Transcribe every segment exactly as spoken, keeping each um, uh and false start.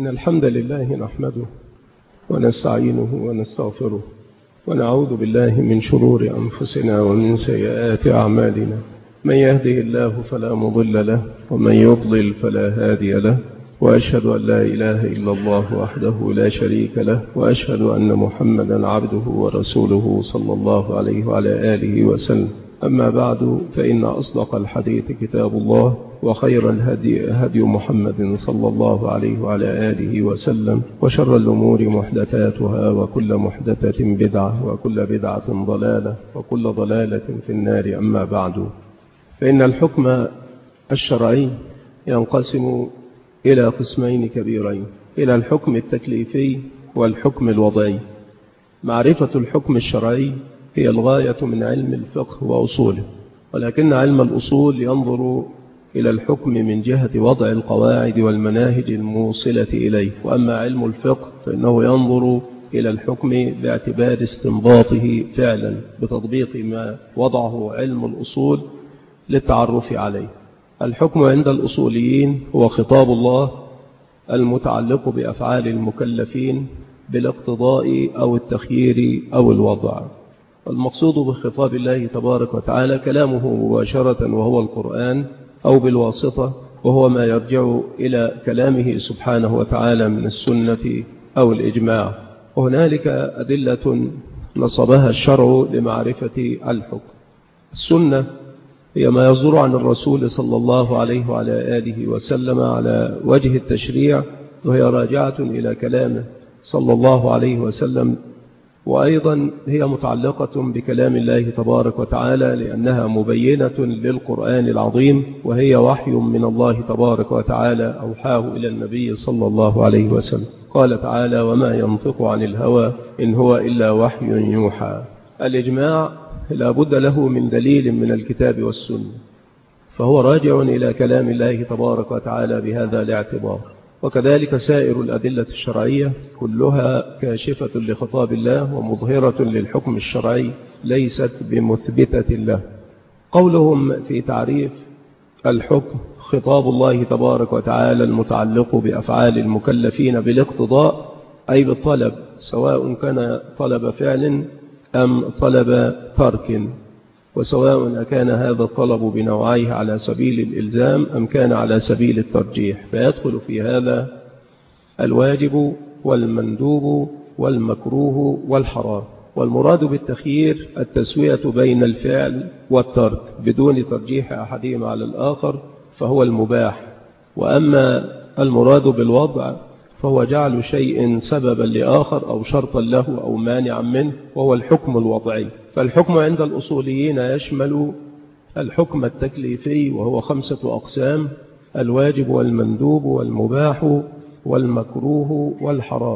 إن الحمد لله نحمده ونستعينه ونستغفره ونعوذ بالله من شرور أنفسنا ومن سيئات أعمالنا. من يهده الله فلا مضل له ومن يضلل فلا هادي له، وأشهد أن لا إله إلا الله وحده لا شريك له، وأشهد أن محمدا عبده ورسوله صلى الله عليه وعلى آله وسلم. أما بعد، فإن أصدق الحديث كتاب الله، وخير الهدي هدي محمد صلى الله عليه وعلى آله وسلم، وشر الأمور محدثاتها، وكل محدثة بدعة، وكل بدعة ضلالة، وكل ضلالة في النار. أما بعد، فإن الحكم الشرعي ينقسم إلى قسمين كبيرين، إلى الحكم التكليفي والحكم الوضعي. معرفة الحكم الشرعي هي الغاية من علم الفقه وأصوله، ولكن علم الأصول ينظر إلى الحكم من جهة وضع القواعد والمناهج الموصلة إليه، وأما علم الفقه فإنه ينظر إلى الحكم باعتبار استنباطه فعلا بتطبيق ما وضعه علم الأصول للتعرف عليه. الحكم عند الأصوليين هو خطاب الله المتعلق بأفعال المكلفين بالاقتضاء أو التخيير أو الوضع. المقصود بخطاب الله تبارك وتعالى كلامه مباشرة وهو القرآن، أو بالواسطة وهو ما يرجع إلى كلامه سبحانه وتعالى من السنة أو الإجماع. وهنالك أدلة نصبها الشرع لمعرفة الحكم. السنة هي ما يصدر عن الرسول صلى الله عليه وعلى آله وسلم على وجه التشريع، وهي راجعة إلى كلامه صلى الله عليه وسلم، وأيضا هي متعلقة بكلام الله تبارك وتعالى لأنها مبينة للقرآن العظيم، وهي وحي من الله تبارك وتعالى أوحاه إلى النبي صلى الله عليه وسلم. قال تعالى: وما ينطق عن الهوى إن هو إلا وحي يوحى. الإجماع لا بد له من دليل من الكتاب والسنة، فهو راجع إلى كلام الله تبارك وتعالى بهذا الاعتبار. وكذلك سائر الأدلة الشرعية كلها كاشفة لخطاب الله ومظهرة للحكم الشرعي، ليست بمثبتة له. قولهم في تعريف الحكم: خطاب الله تبارك وتعالى المتعلق بأفعال المكلفين بالاقتضاء، أي بالطلب، سواء كان طلب فعل أم طلب ترك، وسواء كان هذا الطلب بنوعيه على سبيل الإلزام أم كان على سبيل الترجيح، فيدخل في هذا الواجب والمندوب والمكروه والحرام. والمراد بالتخيير التسوية بين الفعل والترك بدون ترجيح أحدهما على الآخر، فهو المباح. وأما المراد بالوضع فهو جعل شيء سببا لآخر أو شرطا له أو مانعا منه، وهو الحكم الوضعي. فالحكم عند الأصوليين يشمل الحكم التكليفي، وهو خمسة أقسام: الواجب والمندوب والمباح والمكروه والحرام،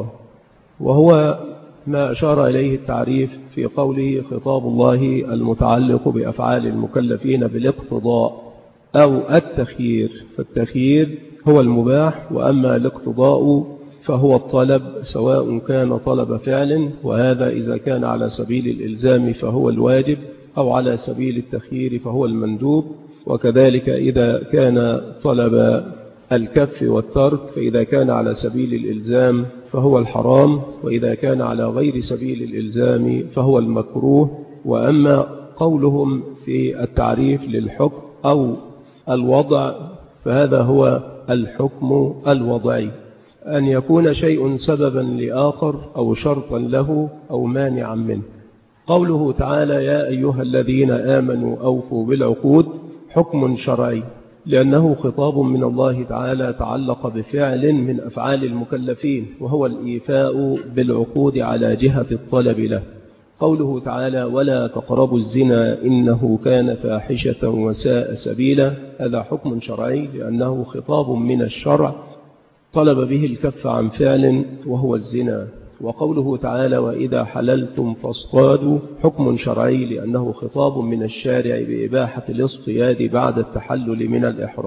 وهو ما أشار إليه التعريف في قوله: خطاب الله المتعلق بأفعال المكلفين بالاقتضاء أو التخيير. فالتخيير هو المباح، وأما الاقتضاء فهو الطلب، سواء كان طلب فعل، وهذا إذا كان على سبيل الإلزام فهو الواجب، أو على سبيل التخيير فهو المندوب. وكذلك إذا كان طلب الكف والترك، فإذا كان على سبيل الإلزام فهو الحرام، وإذا كان على غير سبيل الإلزام فهو المكروه. وأما قولهم في التعريف للحكم أو الوضع فهذا هو الحكم الوضعي، أن يكون شيء سببا لآخر أو شرطا له أو مانعا منه. قوله تعالى: يا أيها الذين آمنوا أوفوا بالعقود، حكم شرعي، لأنه خطاب من الله تعالى تعلق بفعل من أفعال المكلفين، وهو الإيفاء بالعقود على جهة الطلب له. قوله تعالى: ولا تقربوا الزنا إنه كان فاحشة وساء سبيلا، هذا حكم شرعي لأنه خطاب من الشرع طلب به الكف عن فعل وهو الزنا. وقوله تعالى: وإذا حللتم فاصطادوا، حكم شرعي لأنه خطاب من الشارع بإباحة الاصطياد بعد التحلل من الإحرام.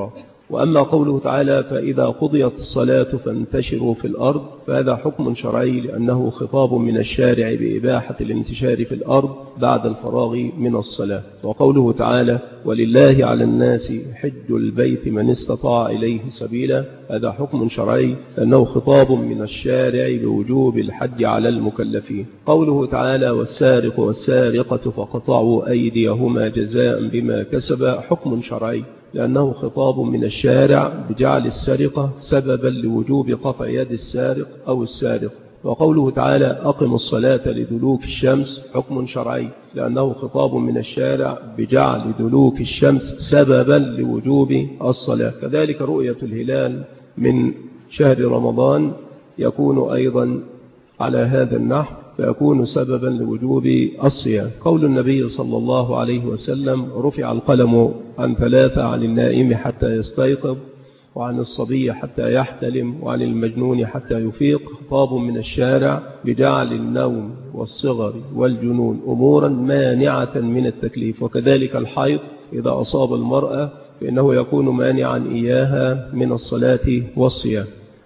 وأما قوله تعالى فإذا قضيت الصلاة فانتشروا في الأرض، فهذا حكم شرعي لأنه خطاب من الشارع بإباحة الانتشار في الأرض بعد الفراغ من الصلاة. وقوله تعالى ولله على الناس حج البيت من استطاع إليه سبيلا، هذا حكم شرعي لأنه خطاب من الشارع بوجوب الحج على المكلفين. قوله تعالى والسارق والسارقة فقطعوا أيديهما جزاء بما كسبا، حكم شرعي لأنه خطاب من الشارع بجعل السرقة سببا لوجوب قطع يد السارق أو السارق. وقوله تعالى أقم الصلاة لدلوك الشمس، حكم شرعي لأنه خطاب من الشارع بجعل دلوك الشمس سببا لوجوب الصلاة. كذلك رؤية الهلال من شهر رمضان يكون أيضا على هذا النحو، فيكون سببا لوجوب الصيام. قول النبي صلى الله عليه وسلم رفع القلم عن ثلاثة: عن النائم حتى يستيقظ، وعن الصبي حتى يحتلم، وعن المجنون حتى يفيق. خطاب من الشارع بجعل النوم والصغر والجنون أمورا مانعة من التكليف. وكذلك الحيض إذا أصاب المرأة فإنه يكون مانعا إياها من الصلاة والصيام.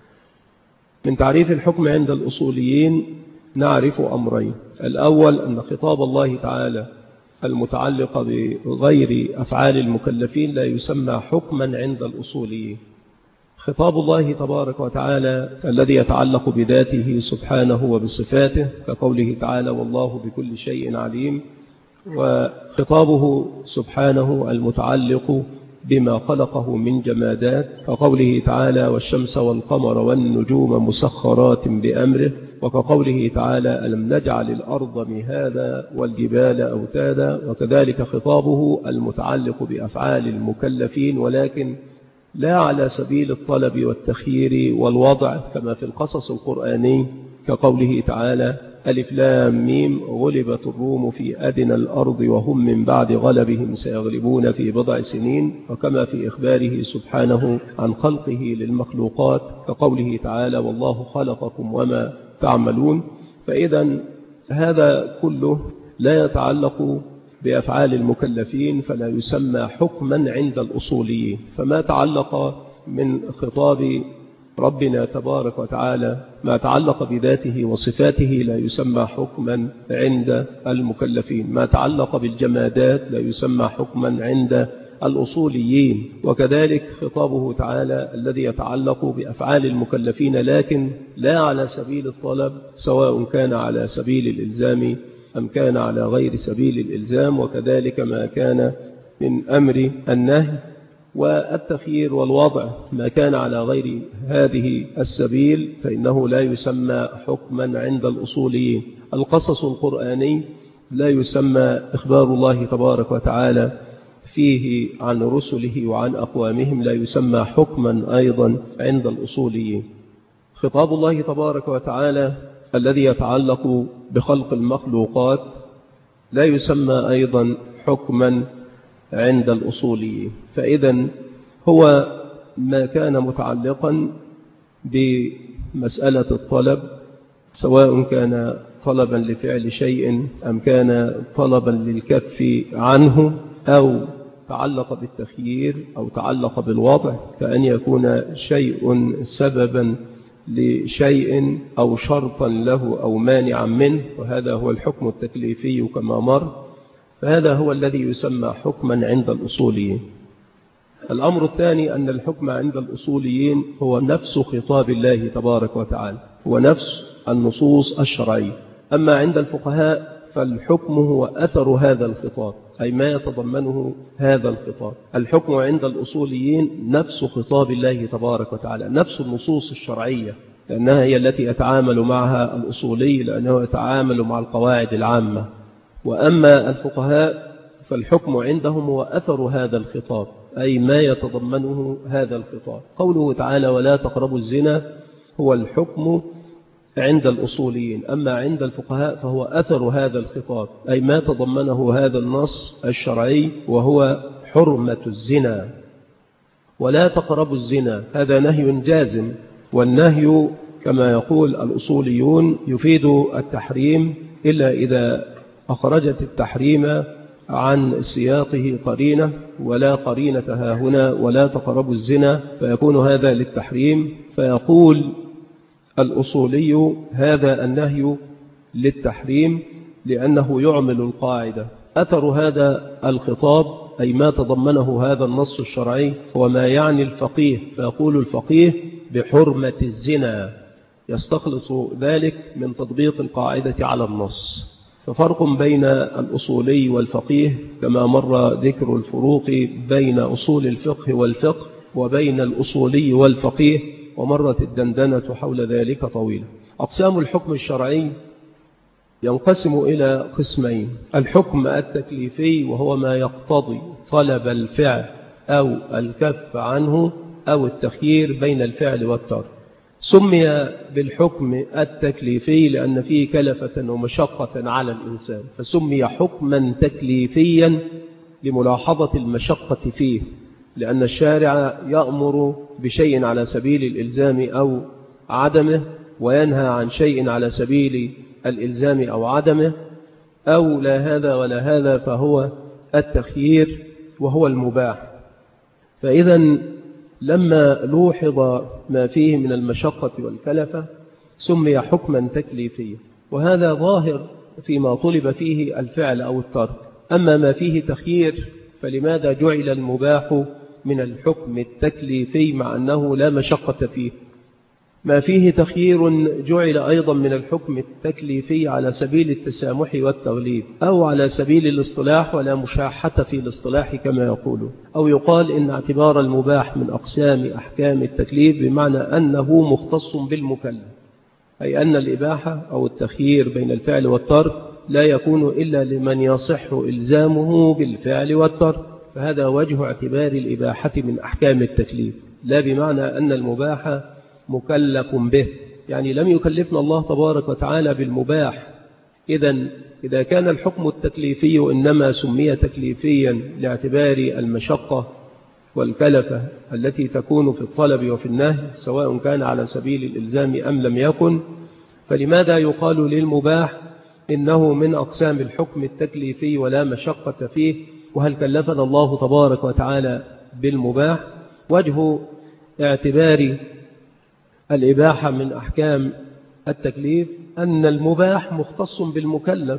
من تعريف الحكم عند الأصوليين نعرف أمرين: الأول أن خطاب الله تعالى المتعلق بغير أفعال المكلفين لا يسمى حكما عند الأصوليين. خطاب الله تبارك وتعالى الذي يتعلق بذاته سبحانه وبصفاته كقوله تعالى والله بكل شيء عليم، وخطابه سبحانه المتعلق بما خلقه من جمادات كقوله تعالى والشمس والقمر والنجوم مسخرات بأمره، وكقوله تعالى ألم نجعل الأرض مهادا والجبال أوتادا. وكذلك خطابه المتعلق بأفعال المكلفين ولكن لا على سبيل الطلب والتخيير والوضع كما في القصص القرآني كقوله تعالى ألف لام ميم غلبت الروم في أدنى الأرض وهم من بعد غلبهم سيغلبون في بضع سنين، وكما في إخباره سبحانه عن خلقه للمخلوقات كقوله تعالى والله خلقكم وما تعملون. فإذا هذا كله لا يتعلق بأفعال المكلفين فلا يسمى حكما عند الأصوليين. فما تعلق من خطاب ربنا تبارك وتعالى ما تعلق بذاته وصفاته لا يسمى حكما عند المكلفين. ما تعلق بالجمادات لا يسمى حكما عند الأصوليين. وكذلك خطابه تعالى الذي يتعلق بأفعال المكلفين لكن لا على سبيل الطلب سواء كان على سبيل الإلزام أم كان على غير سبيل الإلزام، وكذلك ما كان من أمر النهي والتخيير والوضع ما كان على غير هذه السبيل فإنه لا يسمى حكما عند الأصوليين. القصص القرآني لا يسمى إخبار الله تبارك وتعالى فيه عن رسله وعن أقوامهم لا يسمى حكما أيضا عند الأصوليين. خطاب الله تبارك وتعالى الذي يتعلق بخلق المخلوقات لا يسمى أيضا حكما عند الأصوليين. فإذا هو ما كان متعلقا بمسألة الطلب سواء كان طلبا لفعل شيء أم كان طلبا للكف عنه أو تعلق بالتخيير أو تعلق بالوضع، كأن يكون شيء سببا لشيء أو شرطا له أو مانعا منه، وهذا هو الحكم التكليفي كما مر. فهذا هو الذي يسمى حكما عند الأصوليين. الأمر الثاني أن الحكم عند الأصوليين هو نفس خطاب الله تبارك وتعالى ونفس النصوص الشرعية. أما عند الفقهاء فالحكم هو أثر هذا الخطاب أي ما يتضمنه هذا الخطاب. الحكم عند الأصوليين نفس خطاب الله تبارك وتعالى، نفس النصوص الشرعية، لأنها هي التي يتعامل معها الأصولي لأنه يتعامل مع القواعد العامة. وأما الفقهاء فالحكم عندهم هو أثر هذا الخطاب أي ما يتضمنه هذا الخطاب. قوله تعالى ولا تقربوا الزنا هو الحكم عند الأصوليين، أما عند الفقهاء فهو أثر هذا الخطاب أي ما تضمنه هذا النص الشرعي وهو حرمة الزنا. ولا تقربوا الزنا هذا نهي جازم، والنهي كما يقول الأصوليون يفيد التحريم إلا إذا أخرجت التحريم عن سياقه قرينة ولا قرينة هاهنا ولا تقربوا الزنا فيكون هذا للتحريم، فيقول الأصولي هذا النهي للتحريم لأنه يعمل القاعدة. أثر هذا الخطاب أي ما تضمنه هذا النص الشرعي هو ما يعني الفقيه، فيقول الفقيه بحرمة الزنا، يستخلص ذلك من تطبيق القاعدة على النص. ففرق بين الأصولي والفقيه كما مر ذكر الفروق بين أصول الفقه والفقه وبين الأصولي والفقيه، ومرت الدندنة حول ذلك طويلة. أقسام الحكم الشرعي ينقسم إلى قسمين: الحكم التكليفي وهو ما يقتضي طلب الفعل أو الكف عنه أو التخيير بين الفعل والترك. سمي بالحكم التكليفي لأن فيه كلفة ومشقة على الإنسان، فسمي حكما تكليفيا لملاحظة المشقة فيه، لأن الشارع يأمر بشيء على سبيل الإلزام أو عدمه، وينهى عن شيء على سبيل الإلزام أو عدمه، أو لا هذا ولا هذا، فهو التخيير وهو المباح. فإذا لما لوحظ ما فيه من المشقة والكلفة سمي حكما تكليفيا، وهذا ظاهر فيما طلب فيه الفعل أو الترك. أما ما فيه تخيير فلماذا جعل المباح من الحكم التكليفي مع أنه لا مشقة فيه؟ ما فيه تخيير جعل أيضا من الحكم التكليفي على سبيل التسامح والتغليب، أو على سبيل الاصطلاح ولا مشاحة في الاصطلاح كما يقول، أو يقال إن اعتبار المباح من أقسام أحكام التكليف بمعنى أنه مختص بالمكلف، أي أن الإباحة أو التخيير بين الفعل والترك لا يكون إلا لمن يصح إلزامه بالفعل والترك، فهذا وجه اعتبار الإباحة من أحكام التكليف، لا بمعنى أن المباح مكلف به، يعني لم يكلفنا الله تبارك وتعالى بالمباح. إذن إذا كان الحكم التكليفي إنما سمي تكليفيا لاعتبار المشقة والكلفة التي تكون في الطلب وفي النهي سواء كان على سبيل الإلزام أم لم يكن، فلماذا يقال للمباح إنه من أقسام الحكم التكليفي ولا مشقة فيه؟ وهل كلفنا الله تبارك وتعالى بالمباح؟ وجه اعتبار الإباحة من أحكام التكليف أن المباح مختص بالمكلف،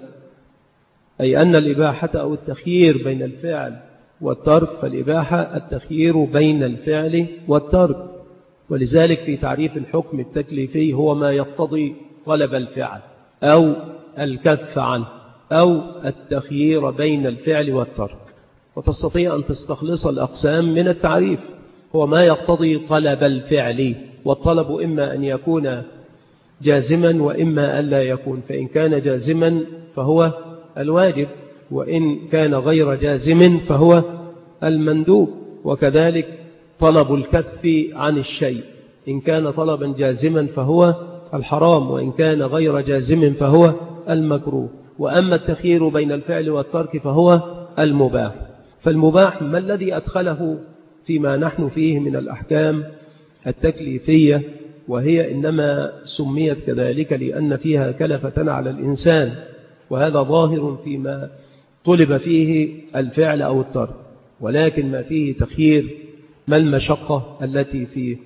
أي أن الإباحة أو التخيير بين الفعل والترك، فالإباحة التخيير بين الفعل والترك. ولذلك في تعريف الحكم التكليفي هو ما يقتضي طلب الفعل أو الكف عنه أو التخيير بين الفعل والترك. وتستطيع أن تستخلص الأقسام من التعريف، هو ما يقتضي طلب الفعل، والطلب إما أن يكون جازما وإما أن لا يكون، فإن كان جازما فهو الواجب، وإن كان غير جازم فهو المندوب. وكذلك طلب الكف عن الشيء، إن كان طلبا جازما فهو الحرام، وإن كان غير جازم فهو المكروه. وأما التخيير بين الفعل والترك فهو المباح. فالمباح ما الذي أدخله فيما نحن فيه من الأحكام التكليفية، وهي إنما سميت كذلك لأن فيها كلفة على الإنسان، وهذا ظاهر فيما طلب فيه الفعل أو الترك. ولكن ما فيه تخيير ما المشقة التي فيه؟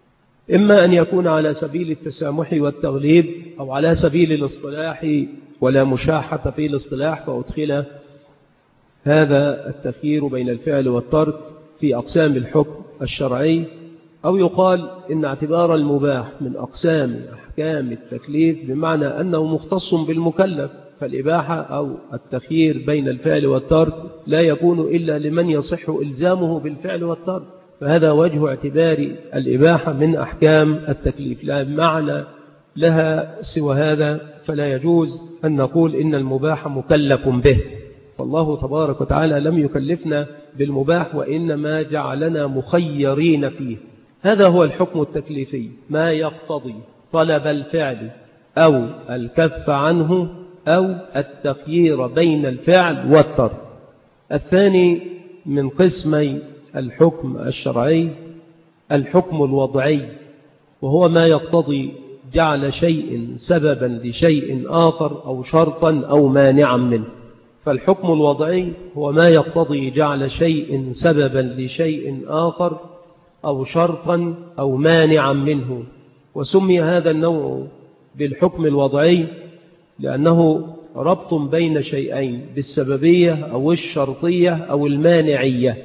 إما أن يكون على سبيل التسامح والتغليب، أو على سبيل الاصطلاح ولا مشاحة في الاصطلاح، فأدخل هذا التخيير بين الفعل والترك في أقسام الحكم الشرعي، أو يقال إن اعتبار المباح من أقسام أحكام التكليف بمعنى أنه مختص بالمكلف، فالإباحة أو التخيير بين الفعل والترك لا يكون إلا لمن يصح إلزامه بالفعل والترك، فهذا وجه اعتبار الإباحة من أحكام التكليف، لا معنى لها سوى هذا. فلا يجوز أن نقول إن المباح مكلف به، فالله تبارك وتعالى لم يكلفنا بالمباح، وإنما جعلنا مخيرين فيه. هذا هو الحكم التكليفي، ما يقتضي طلب الفعل أو الكف عنه أو التخيير بين الفعل والترك. الثاني من قسمي الحكم الشرعي الحكم الوضعي، وهو ما يقتضي جعل شيء سببا لشيء آخر أو شرطا أو مانعا منه، فالحكم الوضعي هو ما يقتضي جعل شيء سببا لشيء آخر أو شرطا أو مانعا منه. وسمي هذا النوع بالحكم الوضعي لأنه ربط بين شيئين بالسببية أو الشرطية أو المانعية،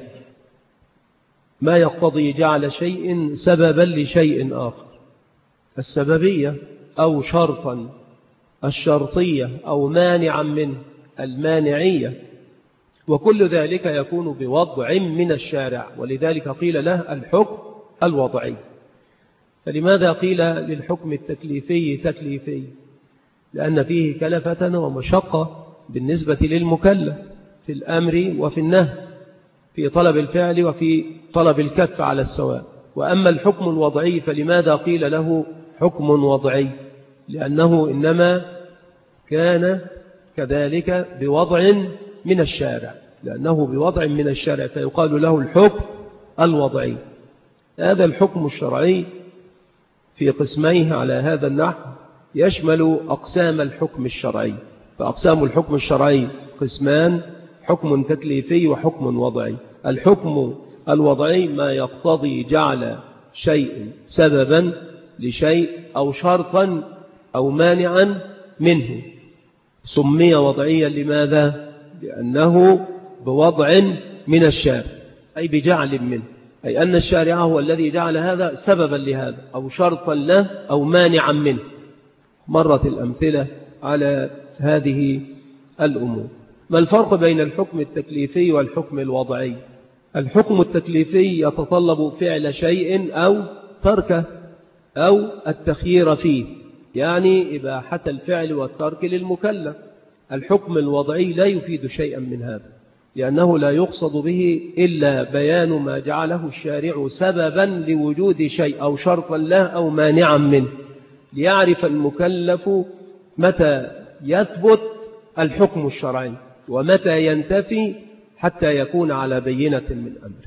ما يقتضي جعل شيء سببا لشيء آخر، السببية أو شرطا، الشرطية أو مانعا منه، المانعية. وكل ذلك يكون بوضع من الشارع، ولذلك قيل له الحكم الوضعي. فلماذا قيل للحكم التكليفي تكليفي؟ لأن فيه كلفة ومشقة بالنسبة للمكلف في الأمر وفي النهي، في طلب الفعل وفي طلب الكف على السواء. وأما الحكم الوضعي فلماذا قيل له حكم وضعي؟ لأنه إنما كان كذلك بوضع من الشارع، لأنه بوضع من الشارع فيقال له الحكم الوضعي. هذا الحكم الشرعي في قسميه على هذا النحو يشمل أقسام الحكم الشرعي. فأقسام الحكم الشرعي قسمان: حكم تكليفي وحكم وضعي. الحكم الوضعي ما يقتضي جعل شيء سببا لشيء أو شرطا أو مانعا منه. سمي وضعيا لماذا؟ لأنه بوضع من الشارع، أي بجعل منه، أي أن الشارع هو الذي جعل هذا سببا لهذا أو شرطا له أو مانعا منه. مرت الأمثلة على هذه الأمور. ما الفرق بين الحكم التكليفي والحكم الوضعي؟ الحكم التكليفي يتطلب فعل شيء أو تركه أو التخيير فيه، يعني إباحة الفعل والترك للمكلف. الحكم الوضعي لا يفيد شيئا من هذا، لأنه لا يقصد به إلا بيان ما جعله الشارع سببا لوجود شيء أو شرطا له أو مانعا منه، ليعرف المكلف متى يثبت الحكم الشرعي ومتى ينتفي حتى يكون على بينة من أمره.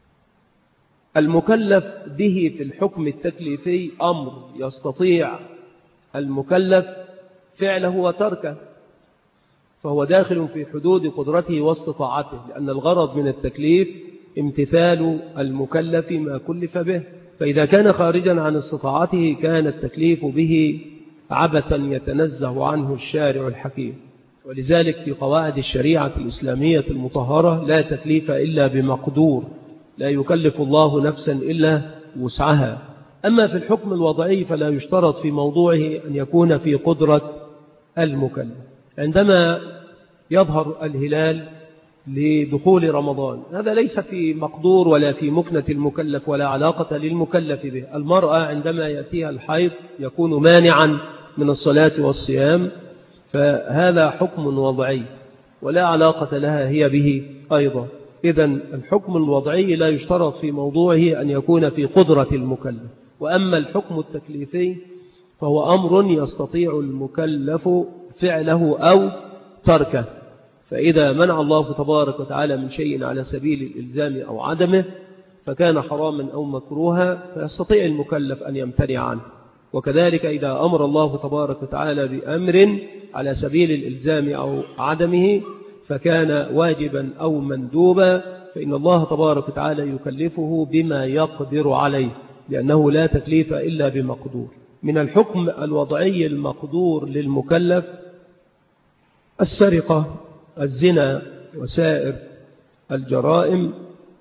المكلف به في الحكم التكليفي أمر يستطيع المكلف فعله وتركه، فهو داخل في حدود قدرته واستطاعته، لأن الغرض من التكليف امتثال المكلف ما كلف به. فإذا كان خارجا عن استطاعته كان التكليف به عبثا يتنزه عنه الشارع الحكيم. ولذلك في قواعد الشريعة الإسلامية المطهرة لا تكليف إلا بمقدور، لا يكلف الله نفسا إلا وسعها. أما في الحكم الوضعي فلا يشترط في موضوعه أن يكون في قدرة المكلف. عندما يظهر الهلال لدخول رمضان هذا ليس في مقدور ولا في مكنة المكلف ولا علاقة للمكلف به. المرأة عندما يأتيها الحيض يكون مانعا من الصلاة والصيام، فهذا حكم وضعي ولا علاقة لها هي به أيضا. إذن الحكم الوضعي لا يشترط في موضوعه أن يكون في قدرة المكلف. وأما الحكم التكليفي فهو أمر يستطيع المكلف فعله أو تركه. فإذا منع الله تبارك وتعالى من شيء على سبيل الإلزام أو عدمه فكان حراما أو مكروها فيستطيع المكلف أن يمتنع عنه. وكذلك إذا أمر الله تبارك وتعالى بأمر على سبيل الإلزام أو عدمه فكان واجبا أو مندوبا فإن الله تبارك وتعالى يكلفه بما يقدر عليه، لأنه لا تكليف إلا بمقدور. من الحكم الوضعي المقدور للمكلف السرقة، الزنا، وسائر الجرائم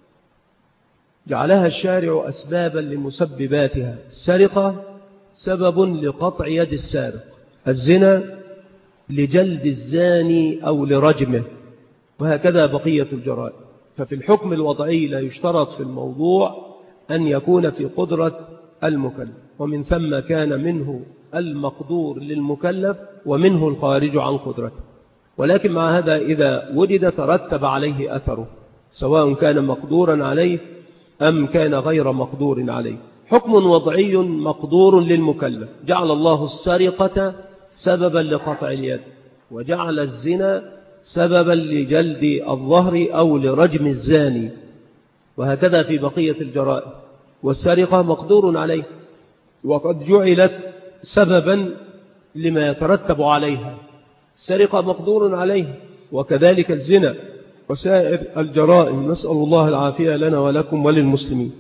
جعلها الشارع أسبابا لمسبباتها. السرقة سبب لقطع يد السارق، الزنا لجلد الزاني أو لرجمه، وهكذا بقية الجرائم. ففي الحكم الوضعي لا يشترط في الموضوع أن يكون في قدرة المكلف، ومن ثم كان منه المقدور للمكلف ومنه الخارج عن قدرته. ولكن مع هذا إذا وجد ترتب عليه أثره، سواء كان مقدورا عليه أم كان غير مقدور عليه. حكم وضعي مقدور للمكلف، جعل الله السرقة سببا لقطع اليد، وجعل الزنا سببا لجلد الظهر أو لرجم الزاني، وهكذا في بقية الجرائم. والسرقة مقدور عليه وقد جعلت سببا لما يترتب عليها. السرقة مقدور عليه وكذلك الزنا وسائر الجرائم، نسأل الله العافية لنا ولكم وللمسلمين.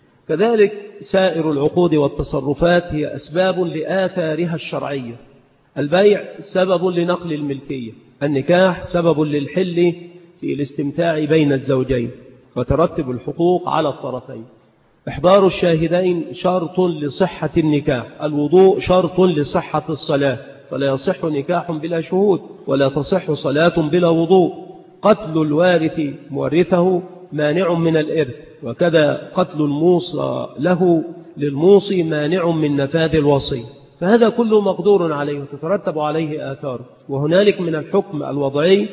كذلك سائر العقود والتصرفات هي أسباب لآثارها الشرعية. البيع سبب لنقل الملكية، النكاح سبب للحل في الاستمتاع بين الزوجين وترتب الحقوق على الطرفين. إحضار الشاهدين شرط لصحة النكاح، الوضوء شرط لصحة الصلاة، فلا يصح نكاح بلا شهود ولا تصح صلاة بلا وضوء. قتل الوارث مورثه مانع من الإرث، وكذا قتل الموصى له للموصي مانع من نفاذ الوصي. فهذا كله مقدور عليه وتترتب عليه آثار. وهنالك من الحكم الوضعي،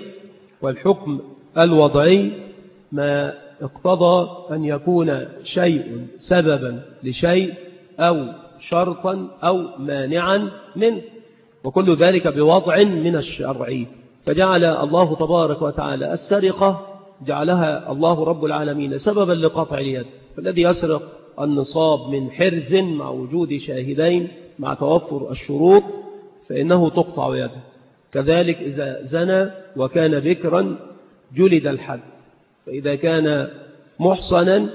والحكم الوضعي ما اقتضى أن يكون شيء سببا لشيء أو شرطا أو مانعا منه، وكل ذلك بوضع من الشرع. فجعل الله تبارك وتعالى السرقة جعلها الله رب العالمين سببا لقطع اليد، فالذي يسرق النصاب من حرز مع وجود شاهدين مع توفر الشروط فإنه تقطع يده. كذلك إذا زنى وكان بكرا جلد الحد، فإذا كان محصنا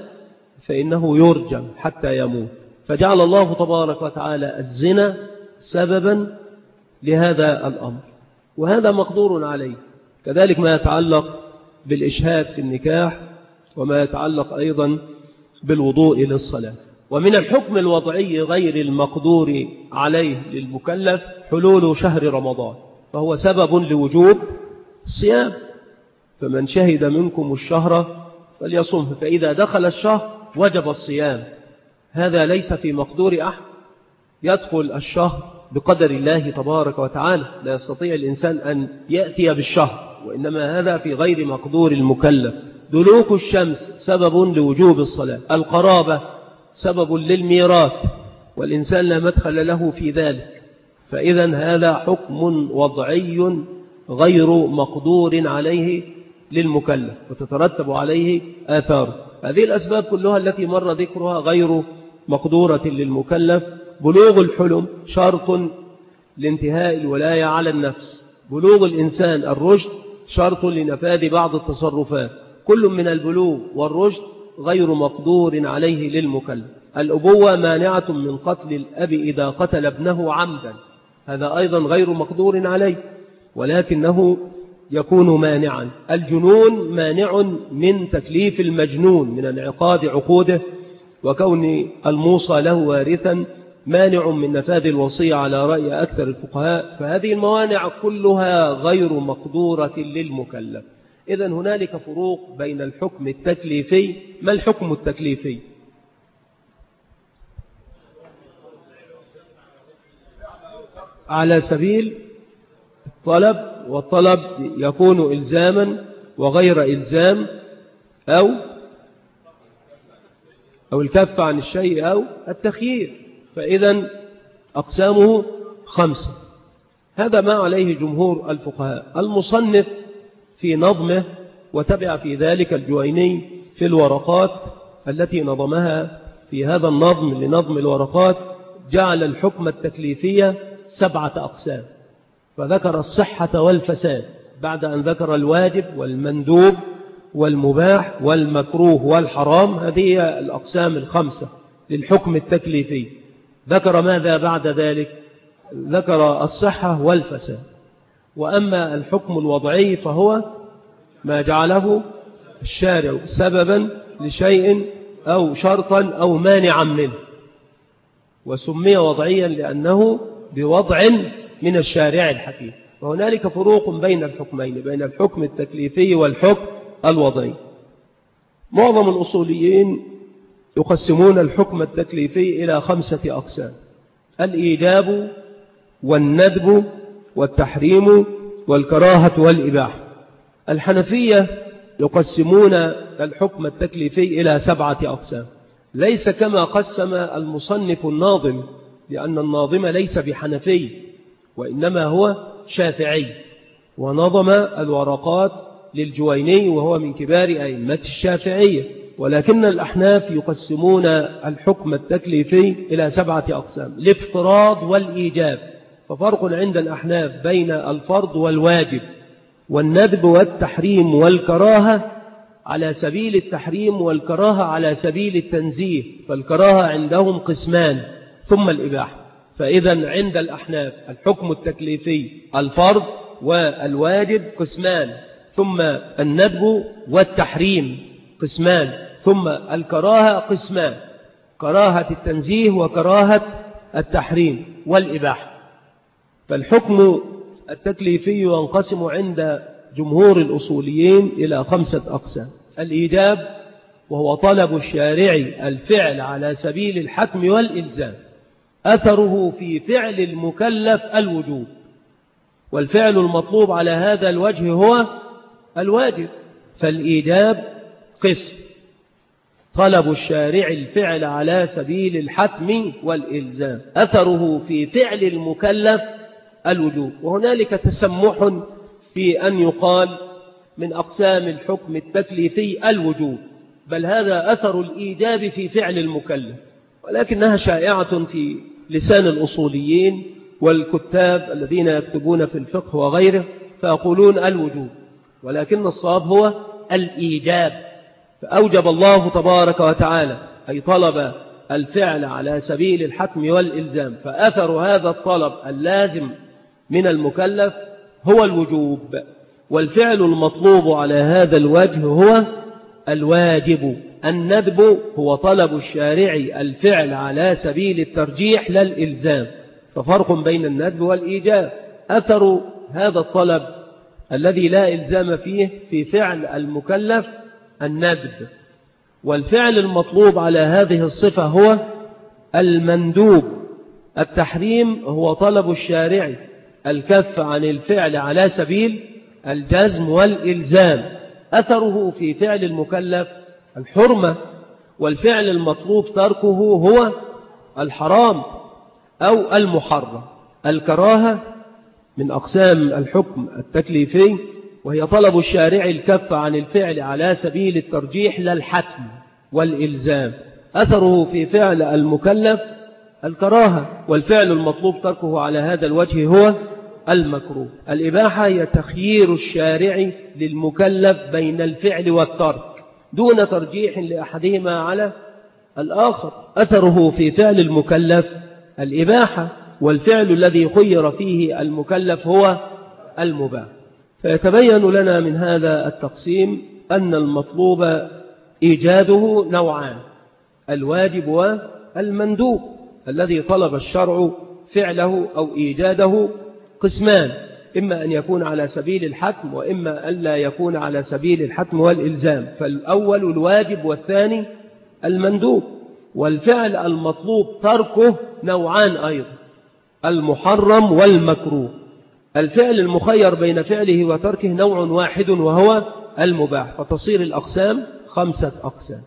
فإنه يرجم حتى يموت. فجعل الله تبارك وتعالى الزنا سببا لهذا الأمر، وهذا مقدور عليه. كذلك ما يتعلق بالإشهاد في النكاح، وما يتعلق أيضا بالوضوء للصلاة. ومن الحكم الوضعي غير المقدور عليه للمكلف حلول شهر رمضان، فهو سبب لوجوب الصيام، فمن شهد منكم الشهر فليصمه، فإذا دخل الشهر وجب الصيام. هذا ليس في مقدور أحد، يدخل الشهر بقدر الله تبارك وتعالى، لا يستطيع الإنسان أن يأتي بالشهر، وإنما هذا في غير مقدور المكلف. دلوك الشمس سبب لوجوب الصلاة، القرابة سبب للميراث والإنسان لا مدخل له في ذلك، فإذا هذا حكم وضعي غير مقدور عليه للمكلف وتترتب عليه آثار. هذه الأسباب كلها التي مر ذكرها غير مقدورة للمكلف. بلوغ الحلم شرط لانتهاء الولاية على النفس، بلوغ الإنسان الرشد شرط لنفاذ بعض التصرفات، كل من البلوغ والرشد غير مقدور عليه للمكلف. الأبوة مانعة من قتل الأب إذا قتل ابنه عمدا، هذا أيضا غير مقدور عليه ولكنه يكون مانعا. الجنون مانع من تكليف المجنون من انعقاد عقوده، وكون الموصى له وارثا مانع من نفاذ الوصية على رأي أكثر الفقهاء. فهذه الموانع كلها غير مقدورة للمكلف. إذن هنالك فروق بين الحكم التكليفي. ما الحكم التكليفي؟ على سبيل الطلب، والطلب يكون إلزاما وغير إلزام، أو أو الكف عن الشيء، أو التخيير. فإذا أقسامه خمسة، هذا ما عليه جمهور الفقهاء. المصنف في نظمه وتبع في ذلك الجويني في الورقات التي نظمها في هذا النظم لنظم الورقات، جعل الحكم التكليفية سبعة أقسام، فذكر الصحة والفساد بعد أن ذكر الواجب والمندوب والمباح والمكروه والحرام. هذه الأقسام الخمسة للحكم التكليفي. ذكر ماذا بعد ذلك؟ ذكر الصحة والفساد. وأما الحكم الوضعي فهو ما جعله الشارع سببا لشيء أو شرطا أو مانعا منه، وسمي وضعيا لأنه بوضع من الشارع الحكيم. وهنالك فروق بين الحكمين، بين الحكم التكليفي والحكم الوضعي. معظم الأصوليين يقسمون الحكم التكليفي إلى خمسة أقسام: الإيجاب والندب والتحريم والكراهة والإباحة. الحنفية يقسمون الحكم التكليفي إلى سبعة أقسام، ليس كما قسم المصنف الناظم، لأن الناظم ليس بحنفي وإنما هو شافعي، ونظم الورقات للجويني وهو من كبار أئمة الشافعية. ولكن الأحناف يقسمون الحكم التكليفي إلى سبعة أقسام: الافتراض والإيجاب. ففرق عند الأحناف بين الفرض والواجب. والندب والتحريم والكراهة على سبيل التحريم والكراهة على سبيل التنزيه، فالكراهة عندهم قسمان ثم الإباحة. فإذا عند الأحناف الحكم التكليفي الفرض والواجب قسمان، ثم الندب والتحريم قسمان، ثم الكراهة قسمان، كراهة التنزيه وكراهة التحريم والإباحة. فالحكم التكليفي ينقسم عند جمهور الأصوليين إلى خمسة أقسام: الإيجاب وهو طلب الشارع الفعل على سبيل الحتم والإلزام، أثره في فعل المكلف الوجوب، والفعل المطلوب على هذا الوجه هو الواجب. فالإيجاب قسم: طلب الشارع الفعل على سبيل الحتم والإلزام، أثره في فعل المكلف الوجوب. وهنالك تسمح في أن يقال من أقسام الحكم التكليفي الوجوب، بل هذا أثر الإيجاب في فعل المكلف، ولكنها شائعة في لسان الأصوليين والكتاب الذين يكتبون في الفقه وغيره، فيقولون الوجوب، ولكن الصواب هو الإيجاب. فأوجب الله تبارك وتعالى، أي طلب الفعل على سبيل الحتم والإلزام، فأثر هذا الطلب اللازم من المكلف هو الوجوب، والفعل المطلوب على هذا الوجه هو الواجب. الندب هو طلب الشارع الفعل على سبيل الترجيح لا الإلزام، ففرق بين الندب والإيجاب. أثر هذا الطلب الذي لا إلزام فيه في فعل المكلف الندب، والفعل المطلوب على هذه الصفة هو المندوب. التحريم هو طلب الشارع الكف عن الفعل على سبيل الجزم والإلزام، أثره في فعل المكلف الحرمة، والفعل المطلوب تركه هو الحرام أو المحرم. الكراهة من أقسام الحكم التكليفي، وهي طلب الشارع الكف عن الفعل على سبيل الترجيح لا الحتم والإلزام، أثره في فعل المكلف الكراهة، والفعل المطلوب تركه على هذا الوجه هو المكروه. الإباحة هي تخيير الشارع للمكلف بين الفعل والترك دون ترجيح لأحدهما على الآخر، أثره في فعل المكلف الإباحة، والفعل الذي خير فيه المكلف هو المباح. فيتبين لنا من هذا التقسيم أن المطلوب إيجاده نوعان: الواجب والمندوب. الذي طلب الشرع فعله أو إيجاده قسمان: إما أن يكون على سبيل الحتم، وإما أن لا يكون على سبيل الحتم والإلزام. فالأول الواجب والثاني المندوب. والفعل المطلوب تركه نوعان أيضا: المحرم والمكروه. الفعل المخير بين فعله وتركه نوع واحد وهو المباح، فتصير الأقسام خمسة أقسام.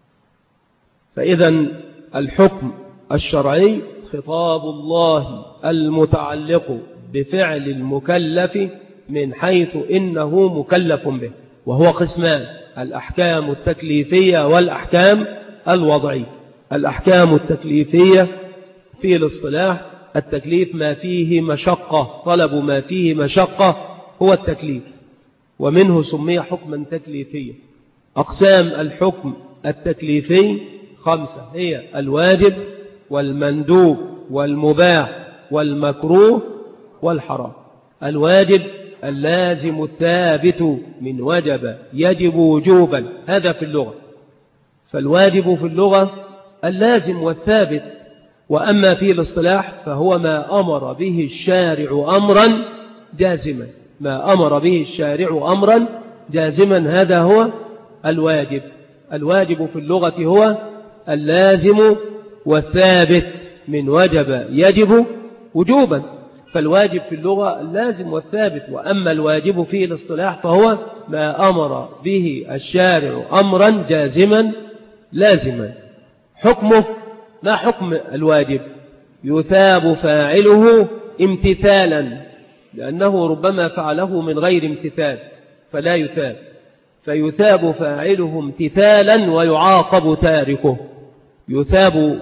فإذا الحكم الشرعي خطاب الله المتعلق بفعل المكلف من حيث إنه مكلف به، وهو قسمان: الأحكام التكليفية والأحكام الوضعية. الأحكام التكليفية في الاصطلاح التكليف ما فيه مشقة، طلب ما فيه مشقة هو التكليف، ومنه سمي حكما تكليفيا. أقسام الحكم التكليفي خمسة: هي الواجب والمندوب والمباح والمكروه والحرام. الواجب اللازم الثابت من وجب يجب وجوبا، هذا في اللغة. فالواجب في اللغة اللازم والثابت، وأما في الاصطلاح فهو ما أمر به الشارع أمرا جازما. ما أمر به الشارع أمرا جازما هذا هو الواجب. الواجب في اللغة هو اللازم والثابت من وجب يجب وجوبا. فالواجب في اللغة اللازم والثابت، وأما الواجب في الاصطلاح فهو ما أمر به الشارع أمرا جازما لازما. حكمه: ما حكم الواجب؟ يثاب فاعله امتثالا، لأنه ربما فعله من غير امتثال فلا يثاب، فيثاب فاعله امتثالا ويعاقب تاركه. يثاب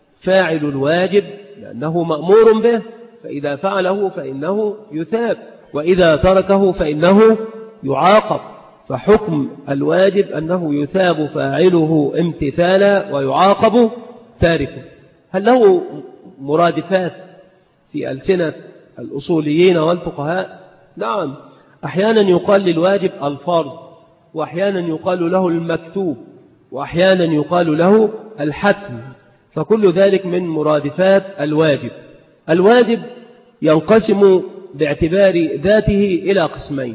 فاعل الواجب لأنه مأمور به، فإذا فعله فإنه يثاب. وإذا تركه فإنه يعاقب. فحكم الواجب أنه يثاب فاعله امتثالا ويعاقب تاركه. هل له مرادفات في ألسنة الأصوليين والفقهاء؟ نعم، أحيانا يقال للواجب الفرض، وأحيانا يقال له المكتوب، وأحيانا يقال له الحتم، فكل ذلك من مرادفات الواجب. الواجب ينقسم باعتبار ذاته إلى قسمين،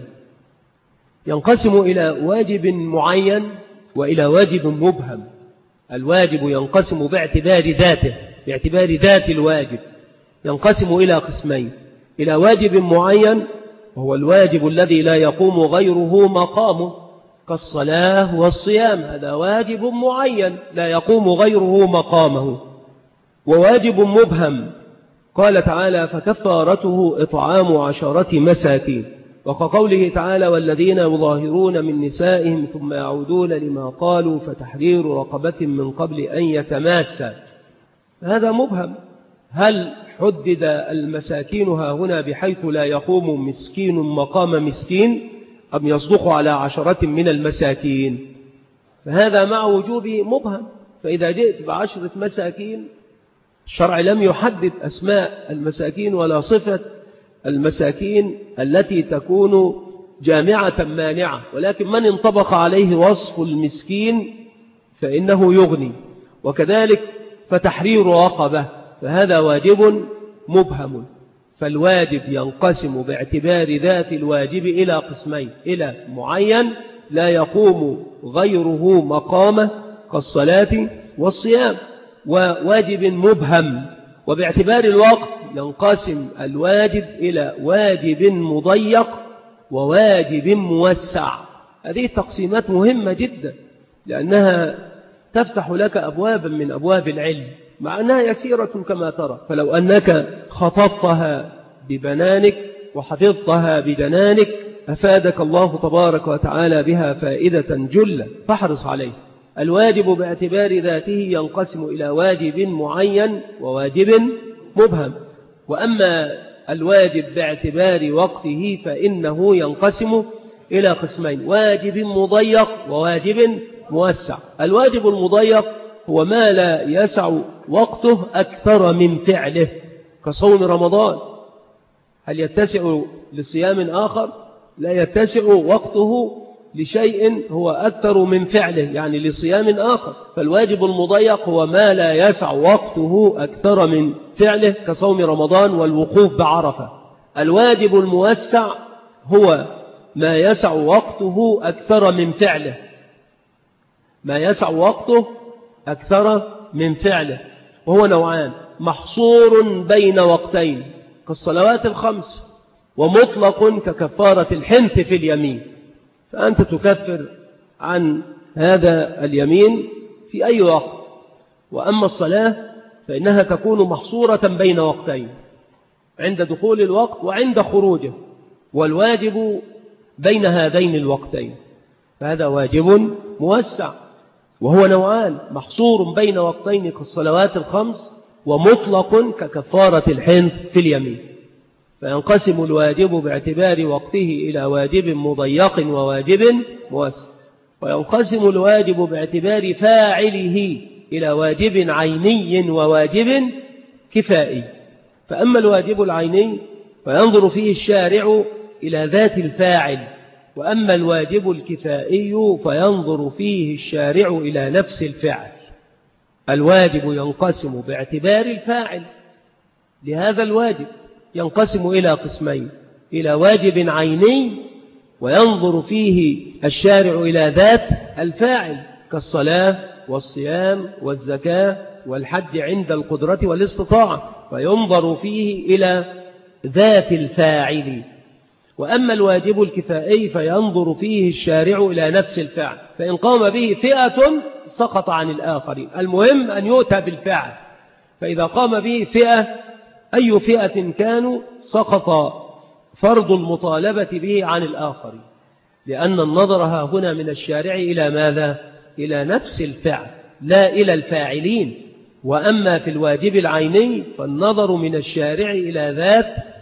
ينقسم إلى واجب معين وإلى واجب مبهم. الواجب ينقسم باعتبار ذاته، باعتبار ذات الواجب ينقسم إلى قسمين، إلى واجب معين وهو الواجب الذي لا يقوم غيره مقامه كالصلاة والصيام، هذا واجب معين لا يقوم غيره مقامه. وواجب مبهم قال تعالى فكفارته إطعام عشرة مساكين، وكقوله تعالى والذين يظاهرون من نسائهم ثم يعودون لما قالوا فتحرير رقبة من قبل أن يتماسا، هذا مبهم. هل حدد المساكين هنا بحيث لا يقوم مسكين مقام مسكين أم يصدق على عشرة من المساكين؟ فهذا مع وجوبه مبهم. فإذا جئت بعشرة مساكين الشرع لم يحدد أسماء المساكين ولا صفة المساكين التي تكون جامعة مانعة، ولكن من انطبق عليه وصف المسكين فإنه يغني. وكذلك فتحرير رقبة، فهذا واجب مبهم. فالواجب ينقسم باعتبار ذات الواجب إلى قسمين، إلى معين لا يقوم غيره مقامه كالصلاة والصيام، وواجب مبهم. وباعتبار الوقت ينقسم الواجب إلى واجب مضيق وواجب موسع. هذه تقسيمات مهمة جدا لأنها تفتح لك أبوابا من أبواب العلم، مع أنها يسيرة كما ترى. فلو أنك خطبتها ببنانك وحفظتها بجنانك أفادك الله تبارك وتعالى بها فائدة جلة، فاحرص عليه. الواجب باعتبار ذاته ينقسم إلى واجب معين وواجب مبهم. وأما الواجب باعتبار وقته فإنه ينقسم إلى قسمين، واجب مضيق وواجب موسع. الواجب المضيق هو ما لا يسع وقته أكثر من فعله كصوم رمضان. هل يتسع لصيام آخر؟ لا يتسع وقته لشيء هو أكثر من فعله، يعني لصيام آخر. فالواجب المضيق هو ما لا يسع وقته أكثر من فعله كصوم رمضان والوقوف بعرفة. الواجب الموسع هو ما يسع وقته أكثر من فعله، ما يسع وقته أكثر من فعله، وهو نوعان: محصور بين وقتين كالصلوات الخمس، ومطلق ككفارة الحنث في اليمين. فأنت تكفر عن هذا اليمين في أي وقت. وأما الصلاة فإنها تكون محصورة بين وقتين، عند دخول الوقت وعند خروجه، والواجب بين هذين الوقتين، فهذا واجب موسع وهو نوعان: محصور بين وقتين كالصلوات الخمس، ومطلق ككفارة الحنث في اليمين. فينقسم الواجب باعتبار وقته إلى واجب مضيق وواجب موسع. وينقسم الواجب باعتبار فاعله إلى واجب عيني وواجب كفائي. فأما الواجب العيني فينظر فيه الشارع إلى ذات الفاعل، وأما الواجب الكفائي فينظر فيه الشارع إلى نفس الفعل. الواجب ينقسم باعتبار الفاعل لهذا الواجب، ينقسم إلى قسمين: إلى واجب عيني وينظر فيه الشارع إلى ذات الفاعل كالصلاة والصيام والزكاة والحج عند القدرة والاستطاعة، فينظر فيه إلى ذات الفاعل. وأما الواجب الكفائي فينظر فيه الشارع إلى نفس الفعل، فإن قام به فئة سقط عن الآخرين. المهم أن يؤتى بالفعل، فإذا قام به فئة أي فئة كانوا سقط فرض المطالبة به عن الآخرين، لأن النظر ها هنا من الشارع إلى ماذا؟ إلى نفس الفعل لا إلى الفاعلين. وأما في الواجب العيني فالنظر من الشارع إلى ذات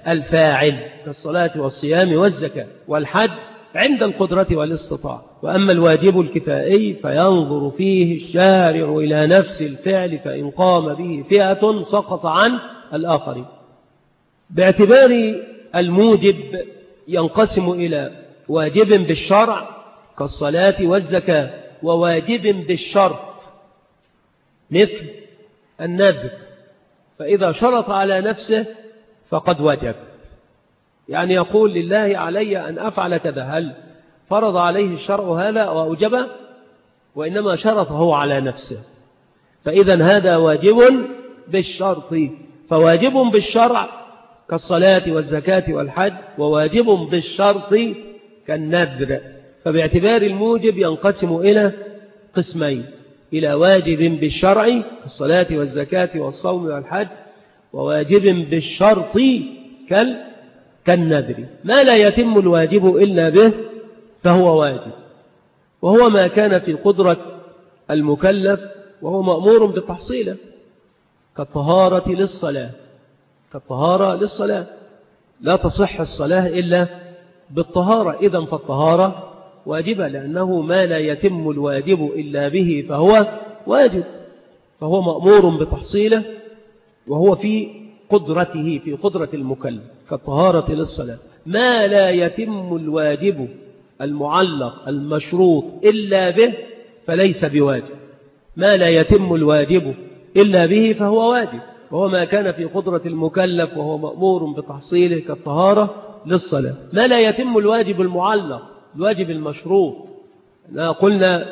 الفاعل كالصلاة والصيام والزكاة والحج عند القدرة والاستطاعة. وأما الواجب الكفائي فينظر فيه الشارع إلى نفس الفعل، فإن قام به فئة سقط عن الآخرين. باعتبار الموجب ينقسم إلى واجب بالشرع كالصلاة والزكاة، وواجب بالشرط مثل النذر، فإذا شرط على نفسه فقد وجب. يعني يقول لله علي أن أفعل كذا، هل فرض عليه الشرع هذا وأوجبه؟ وإنما شرطه على نفسه، فإذا هذا واجب بالشرط. فواجب بالشرع كالصلاة والزكاة والحج، وواجب بالشرط كالنذر. فباعتبار الموجب ينقسم إلى قسمين، إلى واجب بالشرع كالصلاة والزكاة والصوم والحج، وواجب بالشرط كالنذر. ما لا يتم الواجب إلا به فهو واجب، وهو ما كان في قدرة المكلف وهو مأمور بتحصيله، كالطهارة للصلاة. كالطهارة للصلاة لا تصح الصلاة إلا بالطهارة، إذن فالطهارة واجبة، لأنه ما لا يتم الواجب إلا به فهو واجب، فهو مأمور بتحصيله وهو في قدرته، في قدرة المكلف، كالطهارة للصلاة. ما لا يتم الواجب المعلق المشروط إلا به فليس بواجب. ما لا يتم الواجب إلا به فهو واجب، وهو ما كان في قدرة المكلف وهو مأمور بتحصيله، كالطهارة للصلاة. ما لا يتم الواجب المعلق، الواجب المشروط، قلنا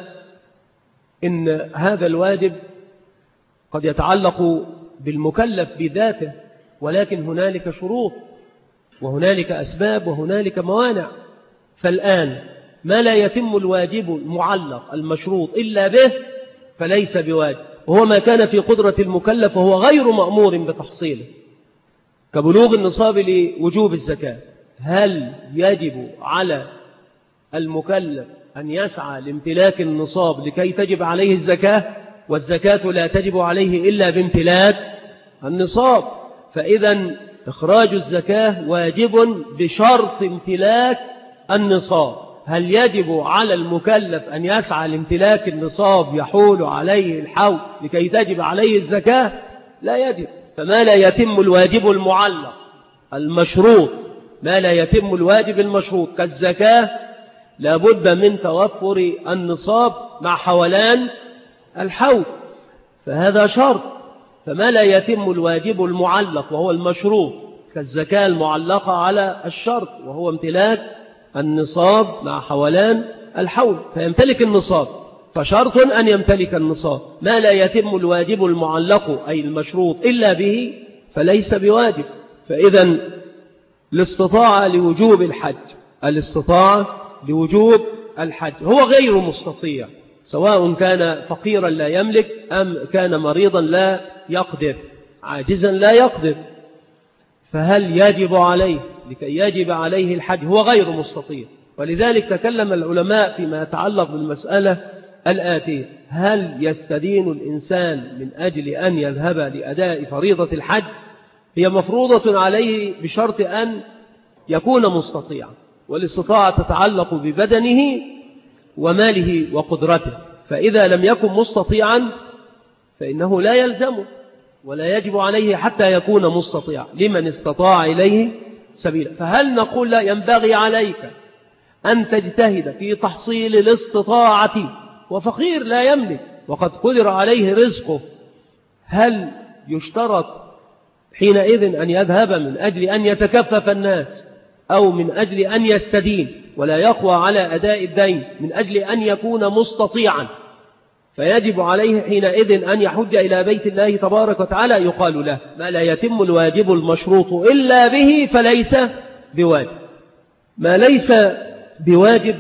إن هذا الواجب قد يتعلق بالمكلف بذاته، ولكن هنالك شروط وهنالك أسباب وهنالك موانع. فالآن ما لا يتم الواجب المعلق المشروط إلا به فليس بواجب، وهو ما كان في قدرة المكلف وهو غير مأمور بتحصيله، كبلوغ النصاب لوجوب الزكاة. هل يجب على المكلف أن يسعى لامتلاك النصاب لكي تجب عليه الزكاة؟ والزكاة لا تجب عليه إلا بامتلاك النصاب، فإذا إخراج الزكاة واجب بشرط امتلاك النصاب. هل يجب على المكلف أن يسعى لامتلاك النصاب يحول عليه الحول لكي تجب عليه الزكاة؟ لا يجب. فما لا يتم الواجب المعلق المشروط، ما لا يتم الواجب المشروط كالزكاة، لابد من توفر النصاب مع حولان الحول، فهذا شرط. فما لا يتم الواجب المعلق وهو المشروط كالزكاة المعلقة على الشرط وهو امتلاك النصاب مع حولان الحول، فيمتلك النصاب، فشرط أن يمتلك النصاب. ما لا يتم الواجب المعلق أي المشروط إلا به فليس بواجب. فإذا الاستطاعة لوجوب الحج، الاستطاعة لوجوب الحج، هو غير مستطيع، سواء كان فقيرا لا يملك أم كان مريضا لا يقدر، عاجزا لا يقدر. فهل يجب عليه لكي يجب عليه الحج؟ هو غير مستطيع. ولذلك تكلم العلماء فيما يتعلق بالمسألة الآتية: هل يستدين الإنسان من أجل أن يذهب لأداء فريضة الحج؟ هي مفروضة عليه بشرط أن يكون مستطيعا، والاستطاعة تتعلق ببدنه وماله وقدرته، فإذا لم يكن مستطيعا فإنه لا يلزمه ولا يجب عليه حتى يكون مستطيعا، لمن استطاع إليه سبيلا. فهل نقول لا ينبغي عليك أن تجتهد في تحصيل الاستطاعة وفقير لا يملك وقد قدر عليه رزقه؟ هل يشترط حينئذ أن يذهب من أجل أن يتكفف الناس أو من أجل أن يستدين ولا يقوى على أداء الدين من أجل أن يكون مستطيعا فيجب عليه حينئذ أن يحج إلى بيت الله تبارك وتعالى؟ يقال له: ما لا يتم الواجب المشروط إلا به فليس بواجب. ما ليس بواجب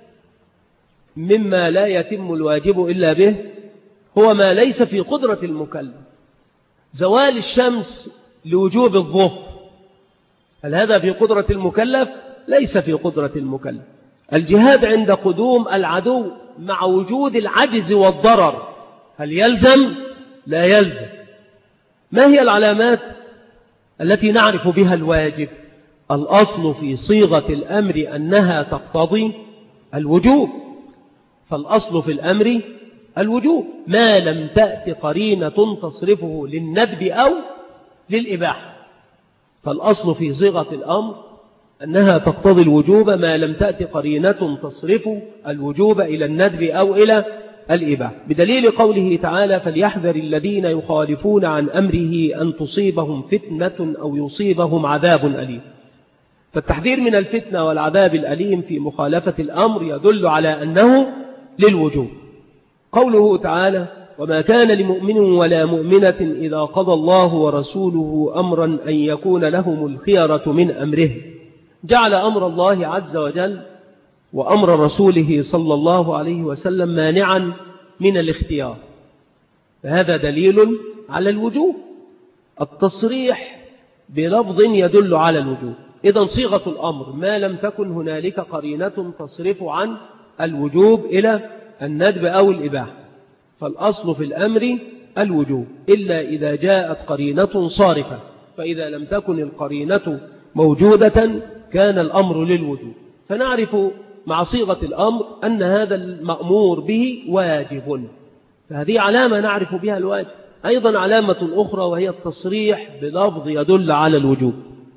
مما لا يتم الواجب إلا به هو ما ليس في قدرة المكلف. زوال الشمس لوجوب الظهر، هل هذا في قدرة المكلف؟ ليس في قدرة المكلف. الجهاد عند قدوم العدو مع وجود العجز والضرر، هل يلزم؟ لا يلزم. ما هي العلامات التي نعرف بها الواجب؟ الأصل في صيغة الأمر أنها تقتضي الوجوب، فالأصل في الأمر الوجوب ما لم تأتي قرينة تصرفه للندب أو للإباحة. فالأصل في صيغة الأمر أنها تقتضي الوجوب ما لم تأتي قرينة تصرف الوجوب إلى الندب أو إلى الإباحة، بدليل قوله تعالى: فليحذر الذين يخالفون عن أمره أن تصيبهم فتنة أو يصيبهم عذاب أليم. فالتحذير من الفتنة والعذاب الأليم في مخالفة الأمر يدل على أنه للوجوب. قوله تعالى: وما كان لمؤمن ولا مؤمنة إذا قضى الله ورسوله أمرا أن يكون لهم الخيرة من أمره، جعل أمر الله عز وجل وأمر رسوله صلى الله عليه وسلم مانعا من الاختيار، فهذا دليل على الوجوب. التصريح بلفظ يدل على الوجوب، إذن صيغة الأمر ما لم تكن هنالك قرينة تصرف عن الوجوب إلى الندب أو الإباحة، فالأصل في الأمر الوجوب إلا إذا جاءت قرينة صارفة، فإذا لم تكن القرينة موجودة كان الأمر للوجوب. فنعرف مع صيغة الأمر أن هذا المأمور به واجب، فهذه علامة نعرف بها الواجب. أيضا علامة أخرى وهي التصريح بلفظ يدل على الوجوب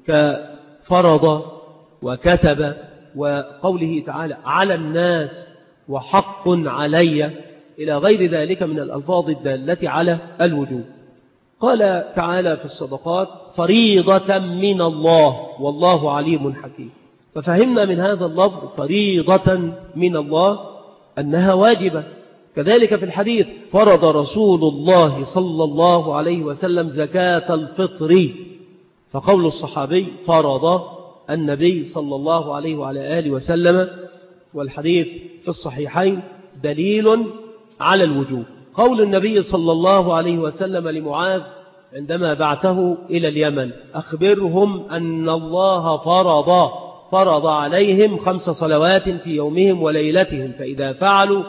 كفرض وكتب، وقوله تعالى: على الناس وحق علي، إلى غير ذلك من الألفاظ الدالة على الوجوب. قال تعالى في الصدقات: فريضة من الله والله عليم حكيم. ففهمنا من هذا اللفظ فريضة من الله أنها واجبة. كذلك في الحديث: فرض رسول الله صلى الله عليه وسلم زكاة الفطر، فقول الصحابي: فرض النبي صلى الله عليه وعلى آله وسلم، والحديث في الصحيحين دليل على الوجوب. قول النبي صلى الله عليه وسلم لمعاذ عندما بعثه إلى اليمن: أخبرهم أن الله فرض فرض عليهم خمس صلوات في يومهم وليلتهم، فإذا فعلوا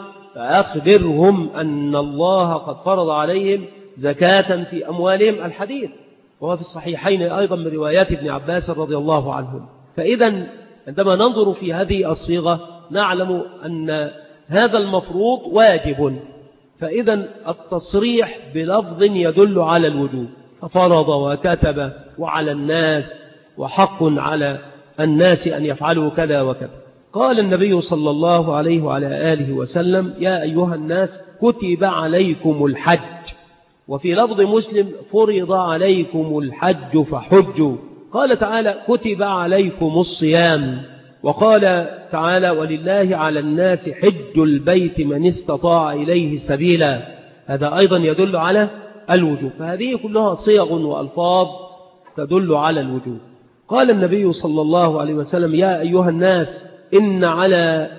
فأخبرهم أن الله قد فرض عليهم زكاة في أموالهم، الحديث وهو في الصحيحين أيضا من روايات ابن عباس رضي الله عنهم. فإذا عندما ننظر في هذه الصيغة نعلم أن هذا المفروض واجب، فإذا التصريح بلفظ يدل على الوجوب، ففرض وكتب وعلى الناس وحق على الناس أن يفعلوا كذا وكذا. قال النبي صلى الله عليه وعلى آله وسلم: يا أيها الناس كتب عليكم الحج، وفي لفظ مسلم: فرض عليكم الحج فحجوا. قال تعالى: كتب عليكم الصيام، وقال تعالى: ولله على الناس حج البيت من استطاع إليه سبيلا، هذا أيضا يدل على الوجوب. فهذه كلها صيغ وألفاظ تدل على الوجوب. قال النبي صلى الله عليه وسلم: يا أيها الناس إن على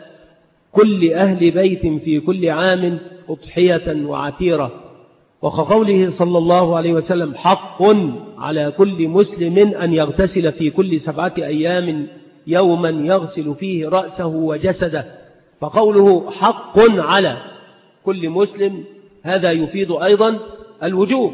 كل أهل بيت في كل عام أضحية وعتيرة. وكقوله صلى الله عليه وسلم: حق على كل مسلم أن يغتسل في كل سبعة أيام يوما يغسل فيه رأسه وجسده. فقوله حق على كل مسلم هذا يفيد أيضا الوجوب.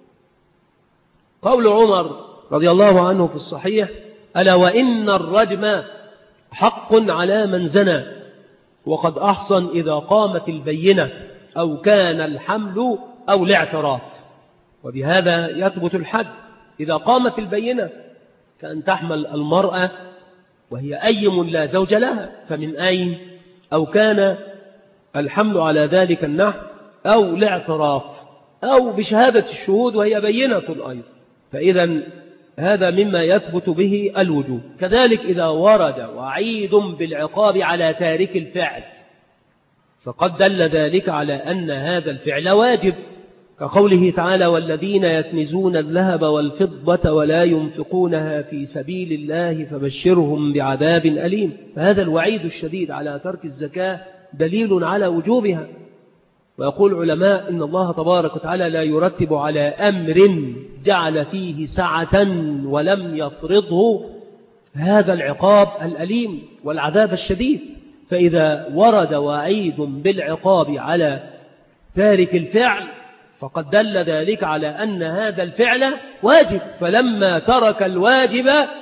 قول عمر رضي الله عنه في الصحيح: ألا وإن الرجم حق على من زنى وقد أحصن إذا قامت البينة أو كان الحمل أو الاعتراف. وبهذا يثبت الحد إذا قامت البينة، كأن تحمل المرأة وهي أيم لا زوج لها، فمن أين؟ أو كان الحمل على ذلك النحو أو الاعتراف أو بشهادة الشهود وهي بينة أيضا، فإذا هذا مما يثبت به الوجوب. كذلك إذا ورد وعيد بالعقاب على تارك الفعل فقد دل ذلك على أن هذا الفعل واجب، كقوله تعالى: والذين يكنزون الذهب والفضة ولا ينفقونها في سبيل الله فبشرهم بعذاب أليم. فهذا الوعيد الشديد على ترك الزكاة دليل على وجوبها. ويقول العلماء إن الله تبارك وتعالى لا يرتب على أمر جعل فيه سعة ولم يفرضه هذا العقاب الأليم والعذاب الشديد. فإذا ورد وعيد بالعقاب على تارك الفعل فقد دل ذلك على أن هذا الفعل واجب، فلما ترك الواجب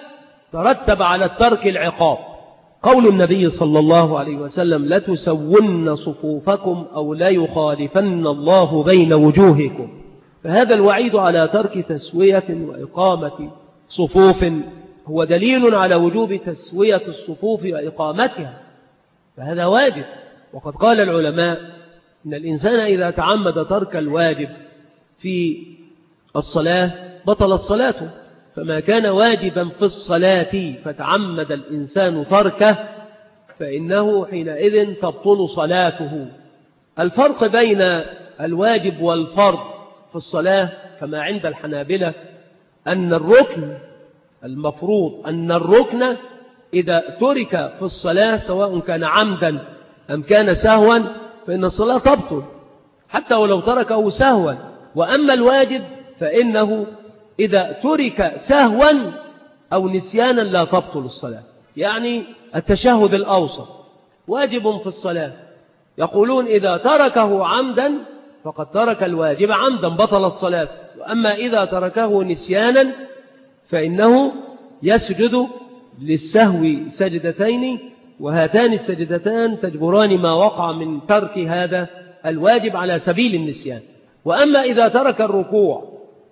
ترتب على الترك العقاب. قول النبي صلى الله عليه وسلم لتسون صفوفكم أو لا يخالفن الله بين وجوهكم، فهذا الوعيد على ترك تسوية وإقامة صفوف هو دليل على وجوب تسوية الصفوف وإقامتها، فهذا واجب. وقد قال العلماء إن الإنسان إذا تعمد ترك الواجب في الصلاة بطلت صلاته، فما كان واجبا في الصلاة فتعمد الإنسان تركه فإنه حينئذ تبطل صلاته. الفرق بين الواجب والفرض في الصلاة كما عند الحنابلة أن الركن المفروض أن الركن إذا ترك في الصلاة سواء كان عمدا أم كان سهوا فإن الصلاة تبطل حتى ولو تركه سهوا. وأما الواجب فإنه إذا ترك سهوا أو نسيانا لا تبطل الصلاة. يعني التشهد الأوسط واجب في الصلاة، يقولون إذا تركه عمدا فقد ترك الواجب عمدا بطلت صلاة، وأما إذا تركه نسيانا فإنه يسجد للسهو سجدتين، وهاتان السجدتان تجبران ما وقع من ترك هذا الواجب على سبيل النسيان. وأما إذا ترك الركوع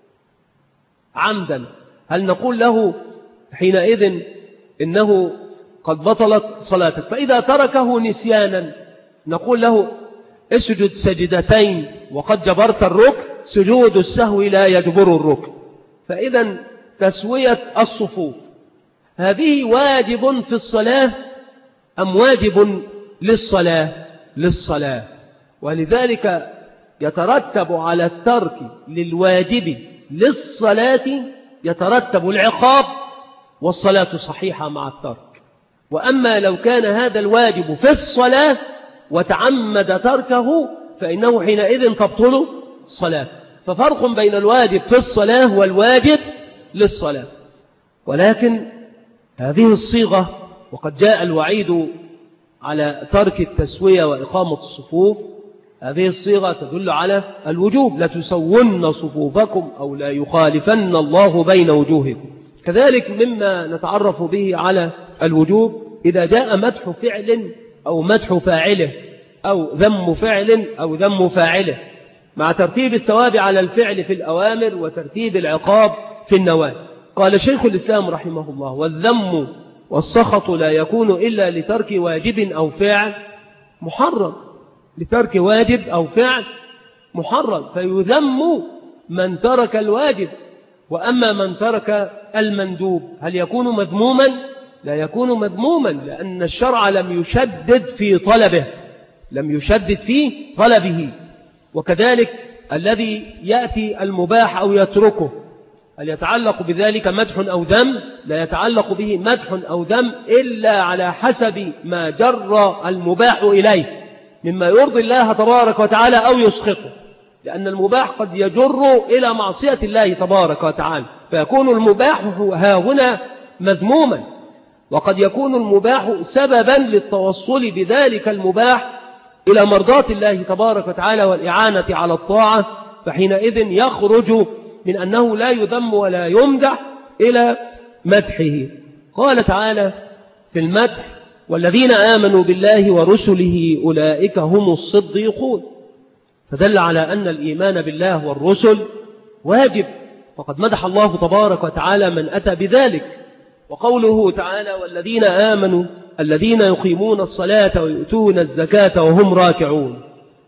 عمدا هل نقول له حينئذ إنه قد بطلت صلاتك؟ فإذا تركه نسيانا نقول له اسجد سجدتين وقد جبرت الركن، سجود السهو لا يجبر الركن. فإذا تسوية الصفوف هذه واجب في الصلاة أم واجب للصلاة؟ للصلاة. ولذلك يترتب على الترك للواجب للصلاة يترتب العقاب والصلاة صحيحة مع الترك. وأما لو كان هذا الواجب في الصلاة وتعمد تركه فإنه حينئذ تبطل صلاة. ففرق بين الواجب في الصلاة والواجب للصلاة. ولكن هذه الصيغة وقد جاء الوعيد على ترك التسوية وإقامة الصفوف، هذه الصيغة تدل على الوجوب لتسون صفوفكم أو لا يخالفن الله بين وجوهكم. كذلك مما نتعرف به على الوجوب إذا جاء مدح فعل أو مدح فاعله أو ذم فعل أو ذم فاعله مع ترتيب الثواب على الفعل في الأوامر وترتيب العقاب في النواهي. قال شيخ الإسلام رحمه الله والذم والسخط لا يكون إلا لترك واجب أو فعل محرم، لترك واجب أو فعل محرم، فيذم من ترك الواجب. وأما من ترك المندوب هل يكون مذموما؟ لا يكون مذموما، لأن الشرع لم يشدد في طلبه لم يشدد في طلبه. وكذلك الذي يأتي المباح أو يتركه هل يتعلق بذلك مدح أو ذم؟ لا يتعلق به مدح أو ذم إلا على حسب ما جر المباح إليه مما يرضي الله تبارك وتعالى أو يسخطه، لأن المباح قد يجر إلى معصية الله تبارك وتعالى فيكون المباح ها هنا مذموما، وقد يكون المباح سببا للتوصل بذلك المباح إلى مرضاة الله تبارك وتعالى والإعانة على الطاعة، فحينئذ يخرج من أنه لا يذم ولا يمدح إلى مدحه. قال تعالى في المدح والذين آمنوا بالله ورسله أولئك هم الصديقون، فدل على أن الإيمان بالله والرسل واجب، فقد مدح الله تبارك وتعالى من أتى بذلك. وقوله تعالى والذين آمنوا الذين يقيمون الصلاة ويؤتون الزكاة وهم راكعون،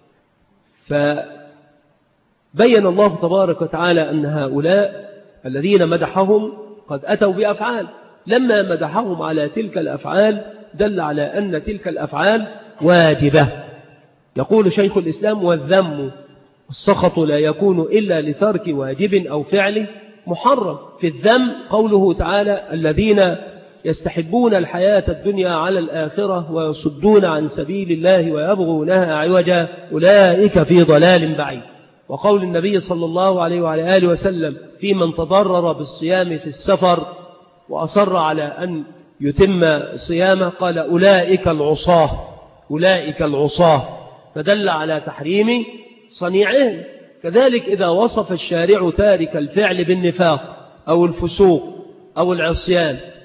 فبين الله تبارك وتعالى أن هؤلاء الذين مدحهم قد أتوا بأفعال، لما مدحهم على تلك الأفعال دل على أن تلك الأفعال واجبة. يقول شيخ الإسلام والذم السخط لا يكون إلا لترك واجب أو فعل محرم. في الذم قوله تعالى الذين يستحبون الحياة الدنيا على الآخرة ويصدون عن سبيل الله ويبغونها عوجا أولئك في ضلال بعيد. وقول النبي صلى الله عليه وعلى آله وسلم في من تضرر بالصيام في السفر وأصر على أن يتم صيامه قال أولئك العصاة أولئك العصاة، فدل على تحريم صنيعهم. كذلك إذا وصف الشارع تارك الفعل بالنفاق أو الفسوق أو العصيان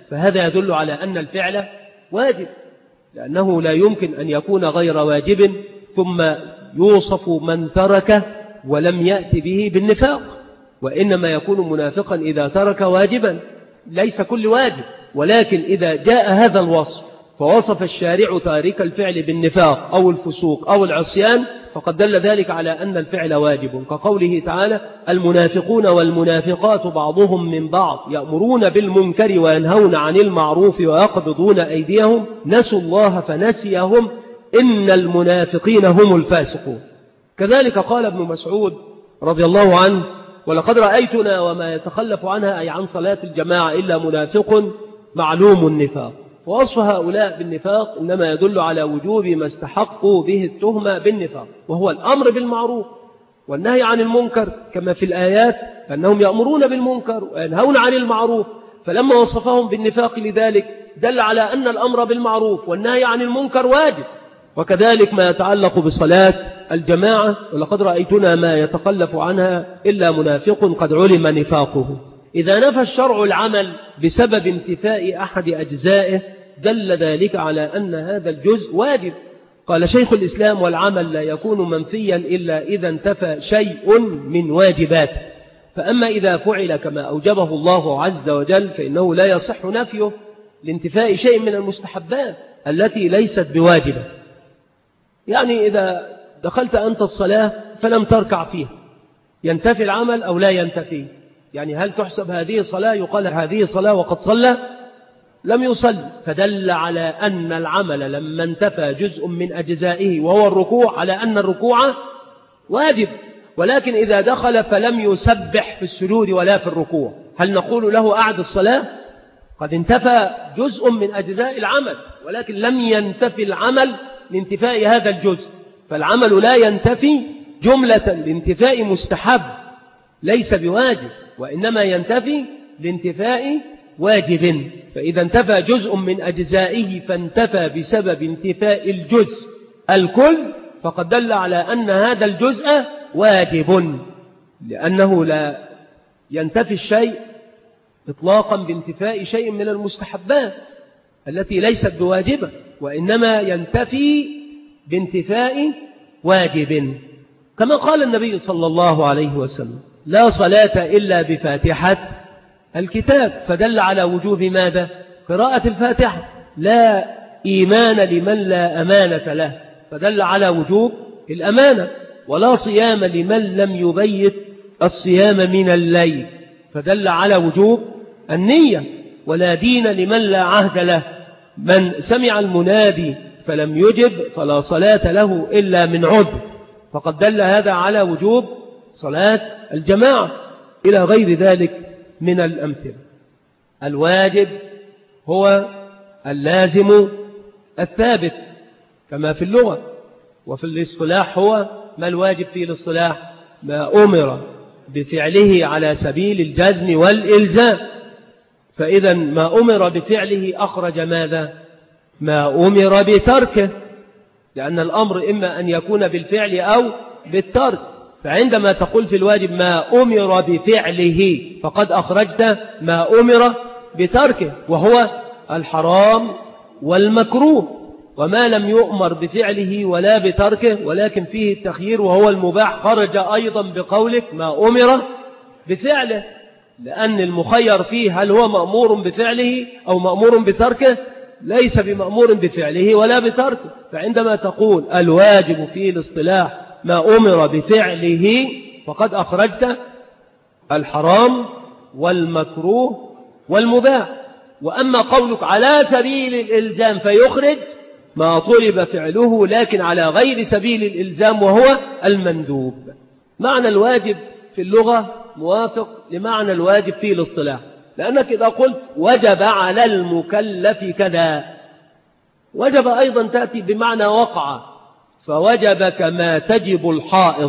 فهذا يدل على أن الفعل واجب، لأنه لا يمكن أن يكون غير واجب ثم يوصف من ترك ولم يأتي به بالنفاق، وإنما يكون منافقا إذا ترك واجبا، ليس كل واجب، ولكن إذا جاء هذا الوصف فوصف الشارع تارك الفعل بالنفاق أو الفسوق أو العصيان فقد دل ذلك على أن الفعل واجب، كقوله تعالى: المنافقون والمنافقات بعضهم من بعض يأمرون بالمنكر وينهون عن المعروف ويقبضون أيديهم نسوا الله فنسيهم إن المنافقين هم الفاسقون. كذلك قال ابن مسعود رضي الله عنه: ولقد رأيتنا وما يتخلف عنها أي عن صلاة الجماعة إلا منافق معلوم النفاق. ووصف هؤلاء بالنفاق إنما يدل على وجوب ما استحقوا به التهمة بالنفاق، وهو الأمر بالمعروف والنهي عن المنكر، كما في الآيات أنهم يأمرون بالمنكر وينهون عن المعروف، فلما وصفهم بالنفاق لذلك دل على أن الأمر بالمعروف والنهي عن المنكر واجب. وكذلك ما يتعلق بصلاة الجماعة: ولقد رأيتنا ما يتخلف عنها إلا منافق قد علم نفاقه. إذا نفى الشرع العمل بسبب انتفاء أحد أجزائه دل ذلك على أن هذا الجزء واجب. قال شيخ الإسلام: والعمل لا يكون منفيا إلا إذا انتفى شيء من واجباته، فأما إذا فعل كما أوجبه الله عز وجل فإنه لا يصح نفيه لانتفاء شيء من المستحبات التي ليست بواجبة. يعني إذا دخلت أنت الصلاة فلم تركع فيها، ينتفي العمل أو لا ينتفي؟ يعني هل تحسب هذه صلاة يقال هذه صلاة وقد صلى؟ لم يصلي، فدل على أن العمل لما انتفى جزء من أجزائه وهو الركوع على أن الركوع واجب. ولكن إذا دخل فلم يسبح في السجود ولا في الركوع، هل نقول له أعد الصلاة؟ قد انتفى جزء من أجزاء العمل ولكن لم ينتفي العمل لانتفاء هذا الجزء، فالعمل لا ينتفي جملة لانتفاء مستحب ليس بواجب، وإنما ينتفي لانتفاء واجب. فإذا انتفى جزء من أجزائه فانتفى بسبب انتفاء الجزء الكل فقد دل على أن هذا الجزء واجب، لأنه لا ينتفي الشيء إطلاقا بانتفاء شيء من المستحبات التي ليست بواجبة، وإنما ينتفي بانتفاء واجب، كما قال النبي صلى الله عليه وسلم: لا صلاة إلا بفاتحة الكتاب، فدل على وجوب ماذا؟ قراءة الفاتحة. لا إيمان لمن لا أمانة له، فدل على وجوب الأمانة. ولا صيام لمن لم يبيت الصيام من الليل، فدل على وجوب النية. ولا دين لمن لا عهد له، من سمع المنادي فلم يجب فلا صلاة له إلا من عذر، فقد دل هذا على وجوب صلاة الجماعة، إلى غير ذلك من الأمثلة. الواجب هو اللازم الثابت كما في اللغة، وفي الاصطلاح هو ما الواجب في الاصطلاح؟ ما أمر بفعله على سبيل الجزم والإلزام. فإذا ما أمر بفعله أخرج ماذا؟ ما أمر بتركه، لأن الأمر إما أن يكون بالفعل أو بالترك. فعندما تقول في الواجب ما أمر بفعله فقد أخرجت ما أمر بتركه، وهو الحرام والمكروه. وما لم يؤمر بفعله ولا بتركه ولكن فيه التخيير وهو المباح خرج أيضا بقولك ما أمر بفعله، لأن المخير فيه هل هو مأمور بفعله أو مأمور بتركه؟ ليس بمأمور بفعله ولا بتركه. فعندما تقول الواجب في الاصطلاح ما أمر بفعله فقد أخرجت الحرام والمكروه والمباح. وأما قولك على سبيل الإلزام فيخرج ما طلب فعله لكن على غير سبيل الإلزام وهو المندوب. معنى الواجب في اللغة موافق لمعنى الواجب في الاصطلاح، لأنك إذا قلت وجب على المكلف كذا، وجب أيضا تأتي بمعنى وقع، فوجب كما تجب الحائط.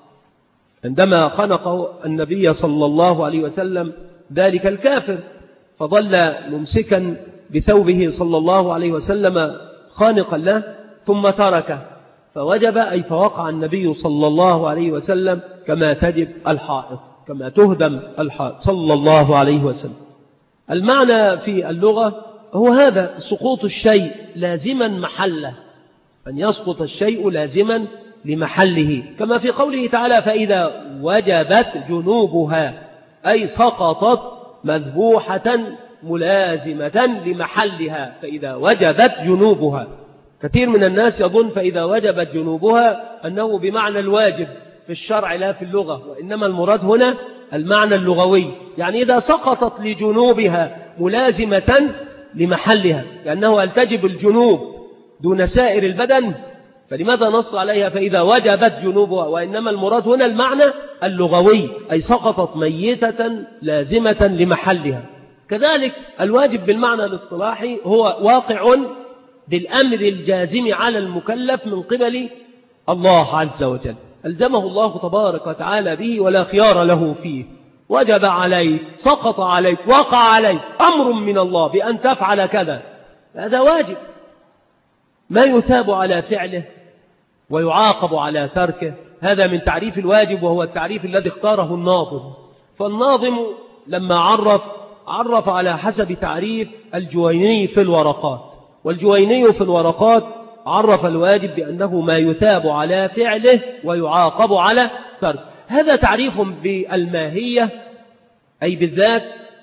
عندما خنقه النبي صلى الله عليه وسلم ذلك الكافر فظل ممسكا بثوبه صلى الله عليه وسلم خانقا له ثم تركه، فوجب أي فوقع النبي صلى الله عليه وسلم كما تجب الحائط، كما تهدم الحائط صلى الله عليه وسلم. المعنى في اللغة هو هذا: سقوط الشيء لازما محله، أن يسقط الشيء لازما لمحله، كما في قوله تعالى: فإذا وجبت جنوبها، أي سقطت مذبوحة ملازمة لمحلها، فإذا وجبت جنوبها. كثير من الناس يظن فإذا وجبت جنوبها أنه بمعنى الواجب في الشرع لا في اللغة، وإنما المراد هنا المعنى اللغوي، يعني إذا سقطت لجنوبها ملازمة لمحلها، لأنه هل تجب الجنوب دون سائر البدن؟ فلماذا نص عليها فإذا وجبت جنوبها؟ وإنما المراد هنا المعنى اللغوي، أي سقطت ميتة لازمة لمحلها. كذلك الواجب بالمعنى الاصطلاحي هو واقع بالأمر الجازم على المكلف من قبل الله عز وجل، ألزمه الله تبارك وتعالى به ولا خيار له فيه، وجب عليك، سقط عليك، وقع عليك أمر من الله بأن تفعل كذا، هذا واجب، ما يثاب على فعله ويعاقب على تركه. هذا من تعريف الواجب، وهو التعريف الذي اختاره الناظم. فالناظم لما عرف عرف على حسب تعريف الجويني في الورقات، والجويني في الورقات عرف الواجب بأنه ما يثاب على فعله ويعاقب على تركه. هذا تعريف بالماهية أي بالذات،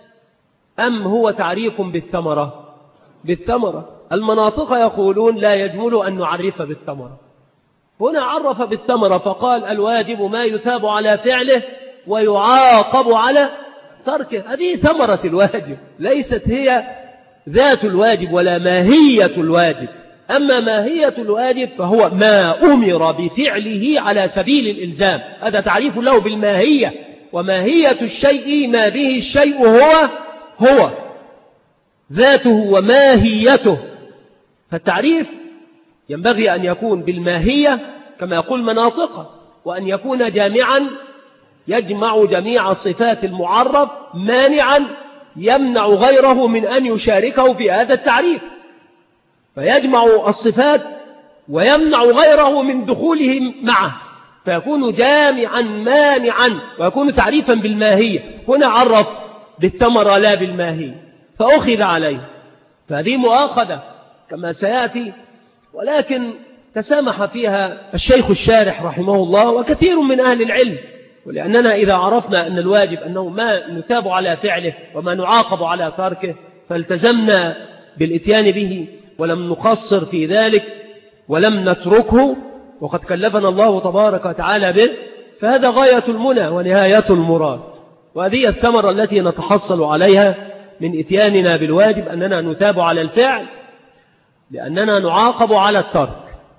أم هو تعريف بالثمرة؟ بالثمرة. المناطق يقولون لا يجمل أن نعرف بالثمرة، هنا عرف بالثمرة فقال الواجب ما يثاب على فعله ويعاقب على تركه. هذه ثمرة الواجب، ليست هي ذات الواجب ولا ماهية الواجب. أما ماهية الواجب فهو ما أمر بفعله على سبيل الإلزام، هذا تعريف له بالماهية. وماهية الشيء ما به الشيء هو هو ذاته وماهيته. فالتعريف ينبغي أن يكون بالماهية كما يقول مناطقه، وأن يكون جامعا يجمع جميع صفات المعرف، مانعا يمنع غيره من أن يشاركه في هذا التعريف، فيجمع الصفات ويمنع غيره من دخوله معه، فيكون جامعا مانعا ويكون تعريفا بالماهية. هنا عرف بالثمرة لا بالماهية فأخذ عليه، فهذه مؤاخذة كما سيأتي، ولكن تسامح فيها الشيخ الشارح رحمه الله وكثير من أهل العلم. ولأننا إذا عرفنا أن الواجب أنه ما نثاب على فعله وما نعاقب على تركه، فالتزمنا بالإتيان به ولم نقصر في ذلك ولم نتركه، وقد كلفنا الله تبارك وتعالى به، فهذا غاية المنى ونهاية المراد. وهذه الثمرة التي نتحصل عليها من إتياننا بالواجب، أننا نثاب على الفعل لأننا نعاقب على الترك.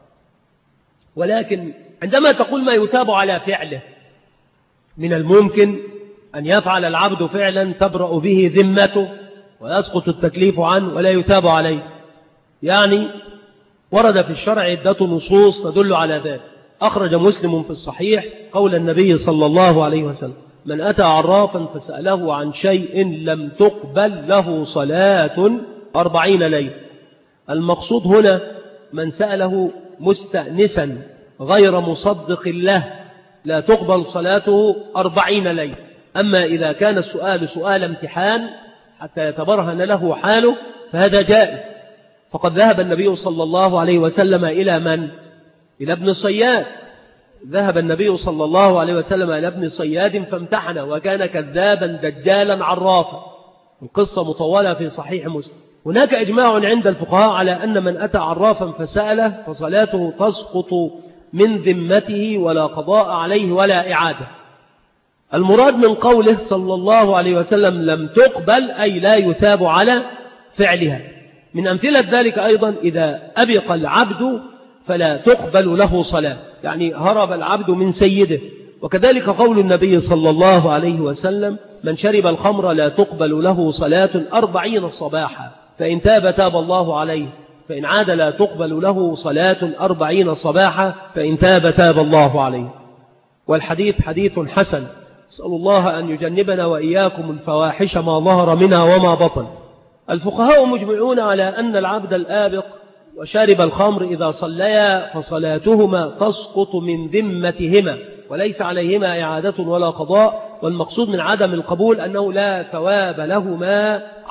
ولكن عندما تقول ما يثاب على فعله، من الممكن أن يفعل العبد فعلا تبرأ به ذمته ويسقط التكليف عنه ولا يثاب عليه. يعني ورد في الشرع عدة نصوص تدل على ذلك. أخرج مسلم في الصحيح قول النبي صلى الله عليه وسلم: من أتى عرافا فسأله عن شيء لم تقبل له صلاة أربعين ليلة. المقصود هنا من سأله مستأنسا غير مصدق له لا تقبل صلاته أربعين ليلة. أما إذا كان السؤال سؤال امتحان حتى يتبرهن له حاله فهذا جائز. فقد ذهب النبي صلى الله عليه وسلم إلى من؟ إلى ابن صياد. ذهب النبي صلى الله عليه وسلم إلى ابن صياد فامتحنه، وكان كذابا دجالا عرافا. القصة مطولة في صحيح مسلم. هناك إجماع عند الفقهاء على أن من أتى عرافا فسأله فصلاته تسقط من ذمته ولا قضاء عليه ولا إعادة. المراد من قوله صلى الله عليه وسلم لم تقبل أي لا يثاب على فعلها. من أمثلة ذلك أيضا إذا أبق العبد فلا تقبل له صلاة، يعني هرب العبد من سيده. وكذلك قول النبي صلى الله عليه وسلم من شرب الخمر لا تقبل له صلاة أربعين صباحا، فإن تاب تاب الله عليه، فإن عاد لا تقبل له صلاة أربعين صباحا، فإن تاب تاب الله عليه. والحديث حديث حسن. أسأل الله أن يجنبنا وإياكم الفواحش ما ظهر منها وما بطن. الفقهاء مجمعون على أن العبد الآبق وشارب الخمر إذا صليا فصلاتهما تسقط من ذمتهما وليس عليهما إعادة ولا قضاء. والمقصود من عدم القبول أنه لا ثواب لهما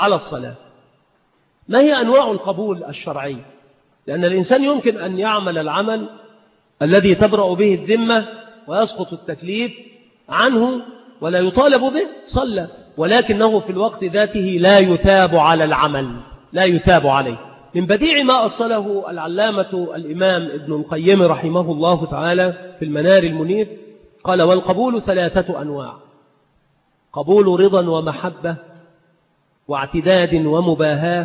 على الصلاة. ما هي أنواع القبول الشرعي؟ لأن الإنسان يمكن أن يعمل العمل الذي تبرأ به الذمة ويسقط التكليف عنه ولا يطالب به، صلى، ولكنه في الوقت ذاته لا يثاب على العمل، لا يثاب عليه. من بديع ما أصله العلامة الإمام ابن القيم رحمه الله تعالى في المنار المنير، قال: والقبول ثلاثة أنواع: قبول رضا ومحبة، واعتداد ومباهاة،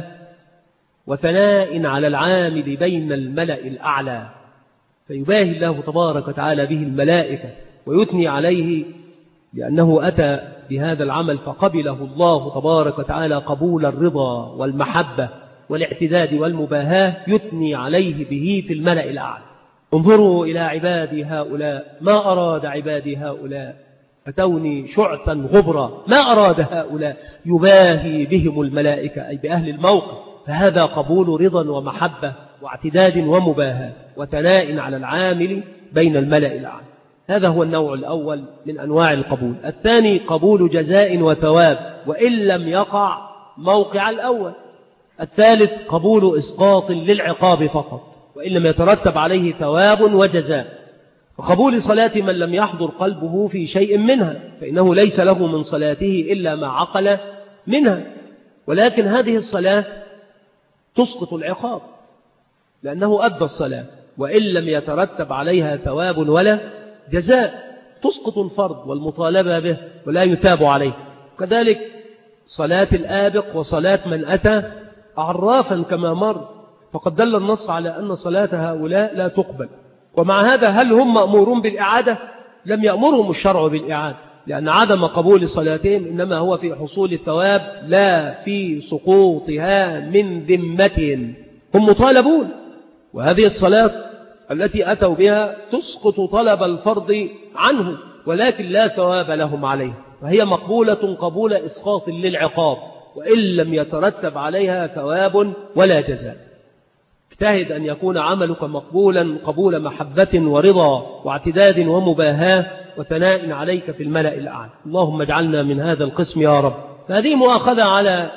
وثناء على العامل بين الملأ الأعلى. فيباهي الله تبارك وتعالى به الملائكة ويثني عليه لأنه أتى بهذا العمل فقبله الله تبارك وتعالى قبول الرضا والمحبة والاعتداد والمباهاة، يثني عليه به في الملأ الأعلى. انظروا إلى عبادي هؤلاء، ما أراد عبادي هؤلاء، أتوني شعثا غبرا، ما أراد هؤلاء، يباهي بهم الملائكة أي بأهل الموقف. فهذا قبول رضا ومحبة واعتداد ومباهاة وثناء على العامل بين الملأ الأعلى. هذا هو النوع الأول من أنواع القبول. الثاني قبول جزاء وثواب وإن لم يقع موقع الأول. الثالث قبول إسقاط للعقاب فقط وإن لم يترتب عليه ثواب وجزاء. وقبول صلاة من لم يحضر قلبه في شيء منها، فإنه ليس له من صلاته إلا ما عقل منها، ولكن هذه الصلاة تسقط العقاب لأنه أدى الصلاة وإن لم يترتب عليها ثواب ولا جزاء، تسقط الفرض والمطالبة به ولا يثاب عليه. كذلك صلاة الآبق وصلاة من أتى عرافا كما مر، فقد دل النص على أن صلاة هؤلاء لا تقبل. ومع هذا هل هم مأمورون بالإعادة؟ لم يأمرهم الشرع بالإعادة، لأن عدم قبول صلاتهم إنما هو في حصول الثواب لا في سقوطها من ذمتهم. هم مطالبون، وهذه الصلاة التي أتوا بها تسقط طلب الفرض عنه ولكن لا ثواب لهم عليه، فهي مقبولة قبول إسقاط للعقاب وإن لم يترتب عليها ثواب ولا جزاء. اجتهد أن يكون عملك مقبولا قبول محبة ورضا واعتداد ومباهاة وثناء عليك في الملأ الأعلى. اللهم اجعلنا من هذا القسم يا رب. فهذه مؤاخذة على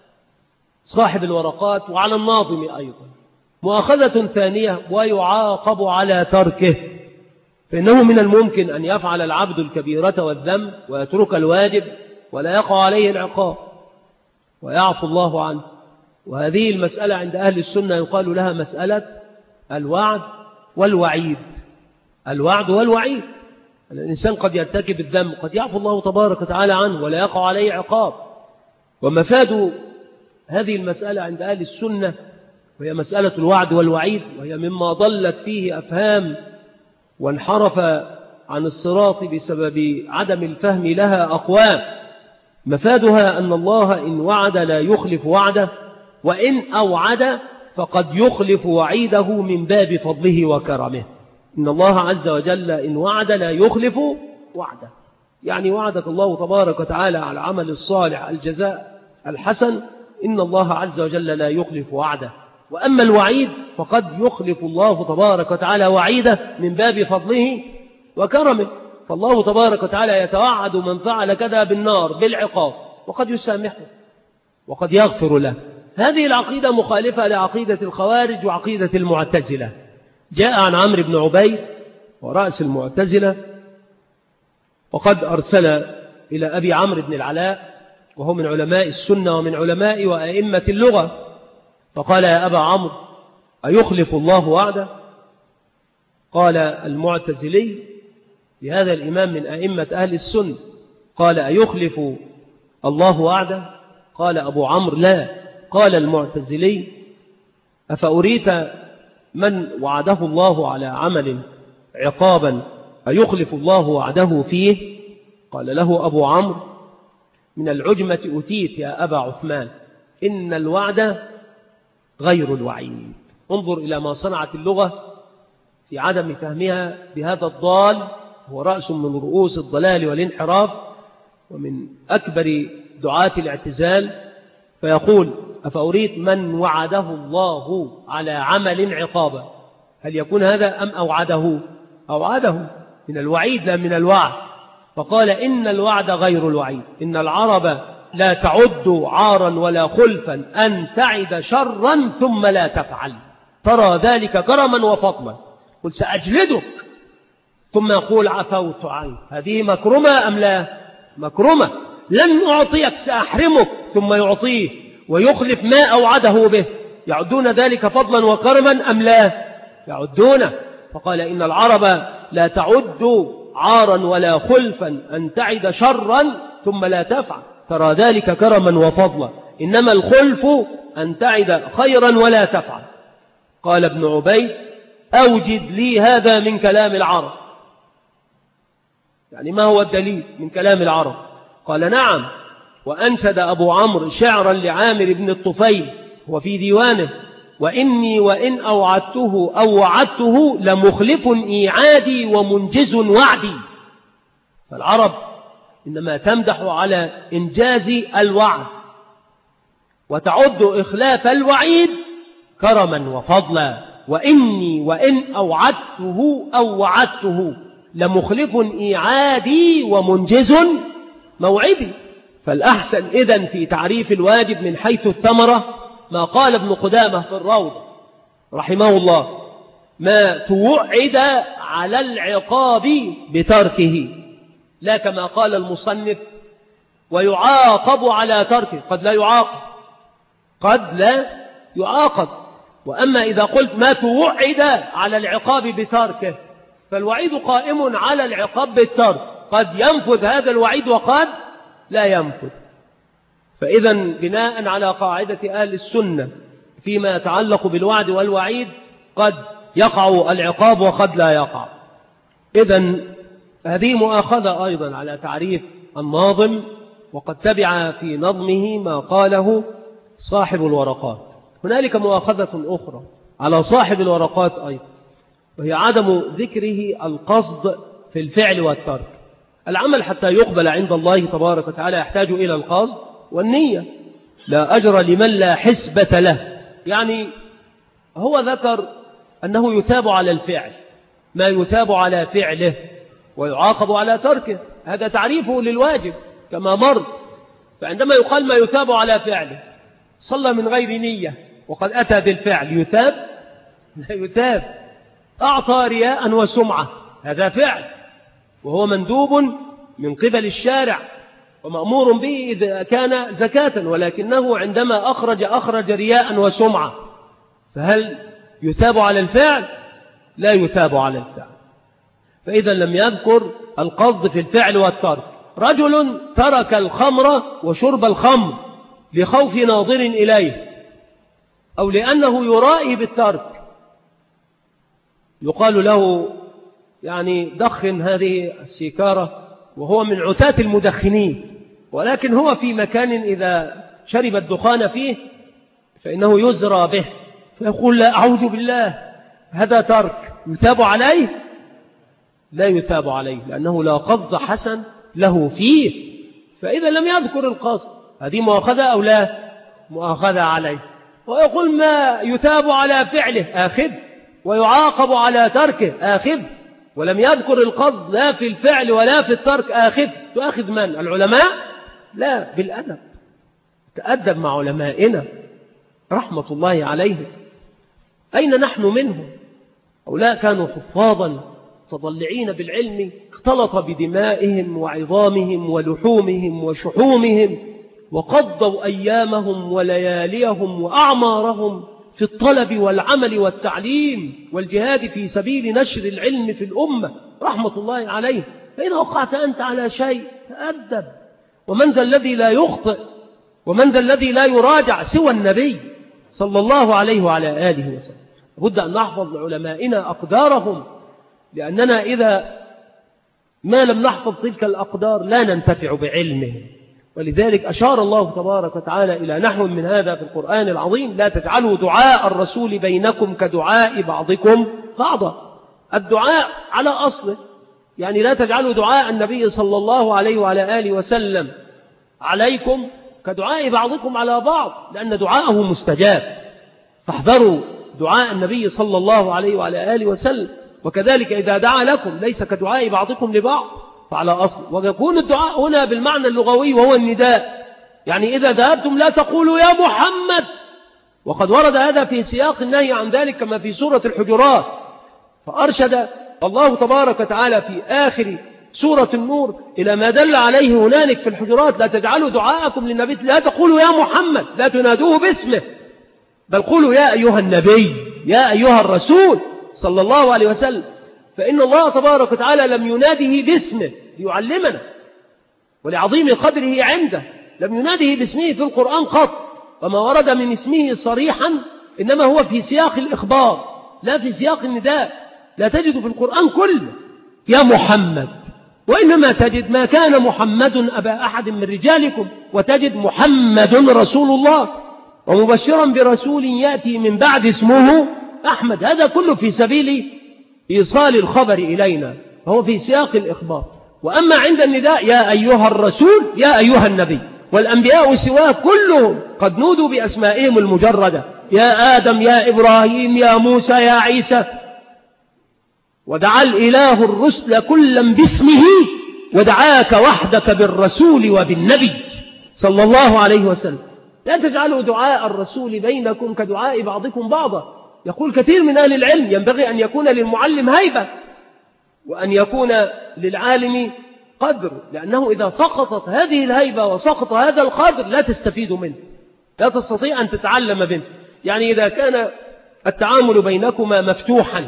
صاحب الورقات وعلى الناظم أيضا. مؤاخذة ثانية: ويعاقب على تركه، فإنه من الممكن أن يفعل العبد الكبيرة والذنب ويترك الواجب ولا يقع عليه العقاب ويعفو الله عنه. وهذه المسألة عند أهل السنة يقال لها مسألة الوعد والوعيد. الوعد والوعيد، الإنسان قد يرتكب الذنب قد يعفو الله تبارك وتعالى عنه ولا يقع عليه عقاب. ومفاد هذه المسألة عند أهل السنة وهي مسألة الوعد والوعيد، وهي مما ضلت فيه أفهام وانحرف عن الصراط بسبب عدم الفهم لها أقوام. مفادها أن الله إن وعد لا يخلف وعده، وإن أوعد فقد يخلف وعيده من باب فضله وكرمه. إن الله عز وجل إن وعد لا يخلف وعده، يعني وعدك الله تبارك وتعالى على العمل الصالح الجزاء الحسن، إن الله عز وجل لا يخلف وعده. وأما الوعيد فقد يخلف الله تبارك وتعالى وعيده من باب فضله وكرمه. فالله تبارك وتعالى يتوعد من فعل كذا بالنار بالعقاب، وقد يسامحه وقد يغفر له. هذه العقيدة مخالفة لعقيدة الخوارج وعقيدة المعتزلة. جاء عن عمرو بن عبيد ورأس المعتزلة، وقد أرسل إلى أبي عمرو بن العلاء وهو من علماء السنة ومن علماء وأئمة اللغة، فقال: يا أبا عمرو، أيخلف الله وعده؟ قال المعتزلي لهذا الإمام من أئمة أهل السنة، قال: أيخلف الله وعده؟ قال أبو عمرو: لا. قال المعتزلي: أفأريت من وعده الله على عمل عقابا أيخلف الله وعده فيه؟ قال له أبو عمرو: من العجمة أتيت يا أبا عثمان، إن الوعد غير الوعيد. انظر إلى ما صنعت اللغة في عدم فهمها بهذا الضال، هو رأس من رؤوس الضلال والانحراف ومن أكبر دعاة الاعتزال. فيقول: أفأريد من وعده الله على عمل عقابا، هل يكون هذا أم أوعده؟ أوعده من الوعيد لا من الوعد. فقال: إن الوعد غير الوعيد. إن العرب لا تعد عارا ولا خلفا أن تعد شرا ثم لا تفعل، ترى ذلك كرما وفضلا. قل سأجلدك ثم يقول عفوت عنك، هذه مكرمة أم لا؟ مكرمة. لن أعطيك سأحرمك ثم يعطيه ويخلف ما أوعده به، يعدون ذلك فضلا وكرما أم لا؟ يعدونه. فقال إن العرب لا تعد عارا ولا خلفا أن تعد شرا ثم لا تفعل، ترى ذلك كرما وفضلا، إنما الخلف أن تعد خيرا ولا تفعل. قال ابن عبيد أوجد لي هذا من كلام العرب، يعني ما هو الدليل من كلام العرب؟ قال نعم، وأنشد أبو عمرو شعرا لعامر بن الطفيل وفي ديوانه: وإني وإن أوعدته أو وعدته لمخلف إيعادي ومنجز وعدي. فالعرب إنما تمدح على إنجاز الوعد وتعد إخلاف الوعيد كرما وفضلا. وإني وإن أوعدته أو وعدته لمخلف إيعادي ومنجز موعدي. فالأحسن إذن في تعريف الواجب من حيث الثمرة ما قال ابن قدامة في الروض رحمه الله: ما توعد على العقاب بتركه، لا كما قال المصنف ويعاقب على تركه، قد لا يعاقب، قد لا يعاقب. وأما إذا قلت ما توعد على العقاب بتركه، فالوعيد قائم على العقاب بالترك، قد ينفذ هذا الوعيد وقد لا ينفذ. فإذا بناء على قاعدة أهل السنة فيما يتعلق بالوعد والوعيد قد يقع العقاب وقد لا يقع. إذا هذه مؤاخذة أيضا على تعريف الناظم، وقد تبع في نظمه ما قاله صاحب الورقات. هنالك مؤاخذة أخرى على صاحب الورقات أيضا، وهي عدم ذكره القصد في الفعل والترك. العمل حتى يقبل عند الله تبارك وتعالى يحتاج إلى القصد والنية، لا أجر لمن لا حسبة له. يعني هو ذكر أنه يثاب على الفعل ما يثاب على فعله ويعاقب على تركه، هذا تعريفه للواجب كما مر. فعندما يقال ما يثاب على فعله، صلى من غير نية وقد أتى بالفعل، يثاب؟ لا يثاب. أعطى رياء وسمعة، هذا فعل وهو مندوب من قبل الشارع ومأمور به إذا كان زكاة، ولكنه عندما أخرج أخرج رياء وسمعة، فهل يثاب على الفعل؟ لا يثاب على الفعل. فإذا لم يذكر القصد في الفعل والترك. رجل ترك الخمر وشرب الخمر لخوف ناظر إليه أو لأنه يرائي بالترك، يقال له يعني دخن هذه السيكارة، وهو من عتاة المدخنين، ولكن هو في مكان إذا شرب الدخان فيه فإنه يزرى به، فيقول لا أعوذ بالله، هذا ترك، يثاب عليه؟ لا يثاب عليه، لأنه لا قصد حسن له فيه. فإذا لم يذكر القصد، هذه مؤاخذة أو لا مؤاخذة عليه. ويقول ما يثاب على فعله آخذ، ويعاقب على تركه آخذ، ولم يذكر القصد لا في الفعل ولا في الترك آخذ. تؤخذ من؟ العلماء؟ لا، بالأدب، تأدب مع علمائنا رحمة الله عليهم. أين نحن منهم؟ هؤلاء كانوا حفاظا متضلعين بالعلم، اختلط بدمائهم وعظامهم ولحومهم وشحومهم، وقضوا أيامهم ولياليهم وأعمارهم في الطلب والعمل والتعليم والجهاد في سبيل نشر العلم في الأمة رحمة الله عليه. فإذا وقعت أنت على شيء تأدب. ومن ذا الذي لا يخطئ؟ ومن ذا الذي لا يراجع سوى النبي صلى الله عليه وعلى آله وسلم؟ بد أن نحفظ لعلمائنا أقدارهم، لأننا إذا ما لم نحفظ تلك الأقدار لا ننتفع بعلمهم. ولذلك أشار الله تبارك وتعالى إلى نحو من هذا في القرآن العظيم: لا تجعلوا دعاء الرسول بينكم كدعاء بعضكم بعضا. الدعاء على أصله، يعني لا تجعلوا دعاء النبي صلى الله عليه وعلى آله وسلم عليكم كدعاء بعضكم على بعض، لأن دعاءه مستجاب. فاحذروا دعاء النبي صلى الله عليه وعلى آله وسلم. وكذلك إذا دعا لكم ليس كدعاء بعضكم لبعض، فعلى أصل. ويكون الدعاء هنا بالمعنى اللغوي وهو النداء، يعني إذا ذهبتم لا تقولوا يا محمد، وقد ورد هذا في سياق النهي عن ذلك كما في سورة الحجرات. فأرشد الله تبارك وتعالى في آخر سورة النور إلى ما دل عليه هنالك في الحجرات: لا تجعلوا دعاءكم للنبي، لا تقولوا يا محمد، لا تنادوه باسمه، بل قولوا يا أيها النبي، يا أيها الرسول صلى الله عليه وسلم. فإن الله تبارك وتعالى لم يناده باسمه ليعلمنا ولعظيم قدره عنده، لم يناده باسمه في القرآن قط، وما ورد من اسمه صريحا إنما هو في سياق الإخبار لا في سياق النداء. لا تجد في القرآن كله يا محمد، وإنما تجد ما كان محمد أبا أحد من رجالكم، وتجد محمد رسول الله ومبشرا برسول يأتي من بعد اسمه أحمد. هذا كله في سبيل إيصال الخبر إلينا، فهو في سياق الإخبار. وأما عند النداء يا أيها الرسول، يا أيها النبي. والأنبياء سواه كلهم قد نودوا بأسمائهم المجردة: يا آدم، يا إبراهيم، يا موسى، يا عيسى. ودعا الإله الرسل كلا باسمه، ودعاك وحدك بالرسول وبالنبي صلى الله عليه وسلم. لا تجعلوا دعاء الرسول بينكم كدعاء بعضكم بعضا. يقول كثير من أهل العلم: ينبغي أن يكون للمعلم هيبة، وأن يكون للعالم قدر، لأنه إذا سقطت هذه الهيبة وسقط هذا القدر لا تستفيد منه، لا تستطيع أن تتعلم منه. يعني إذا كان التعامل بينكما مفتوحا،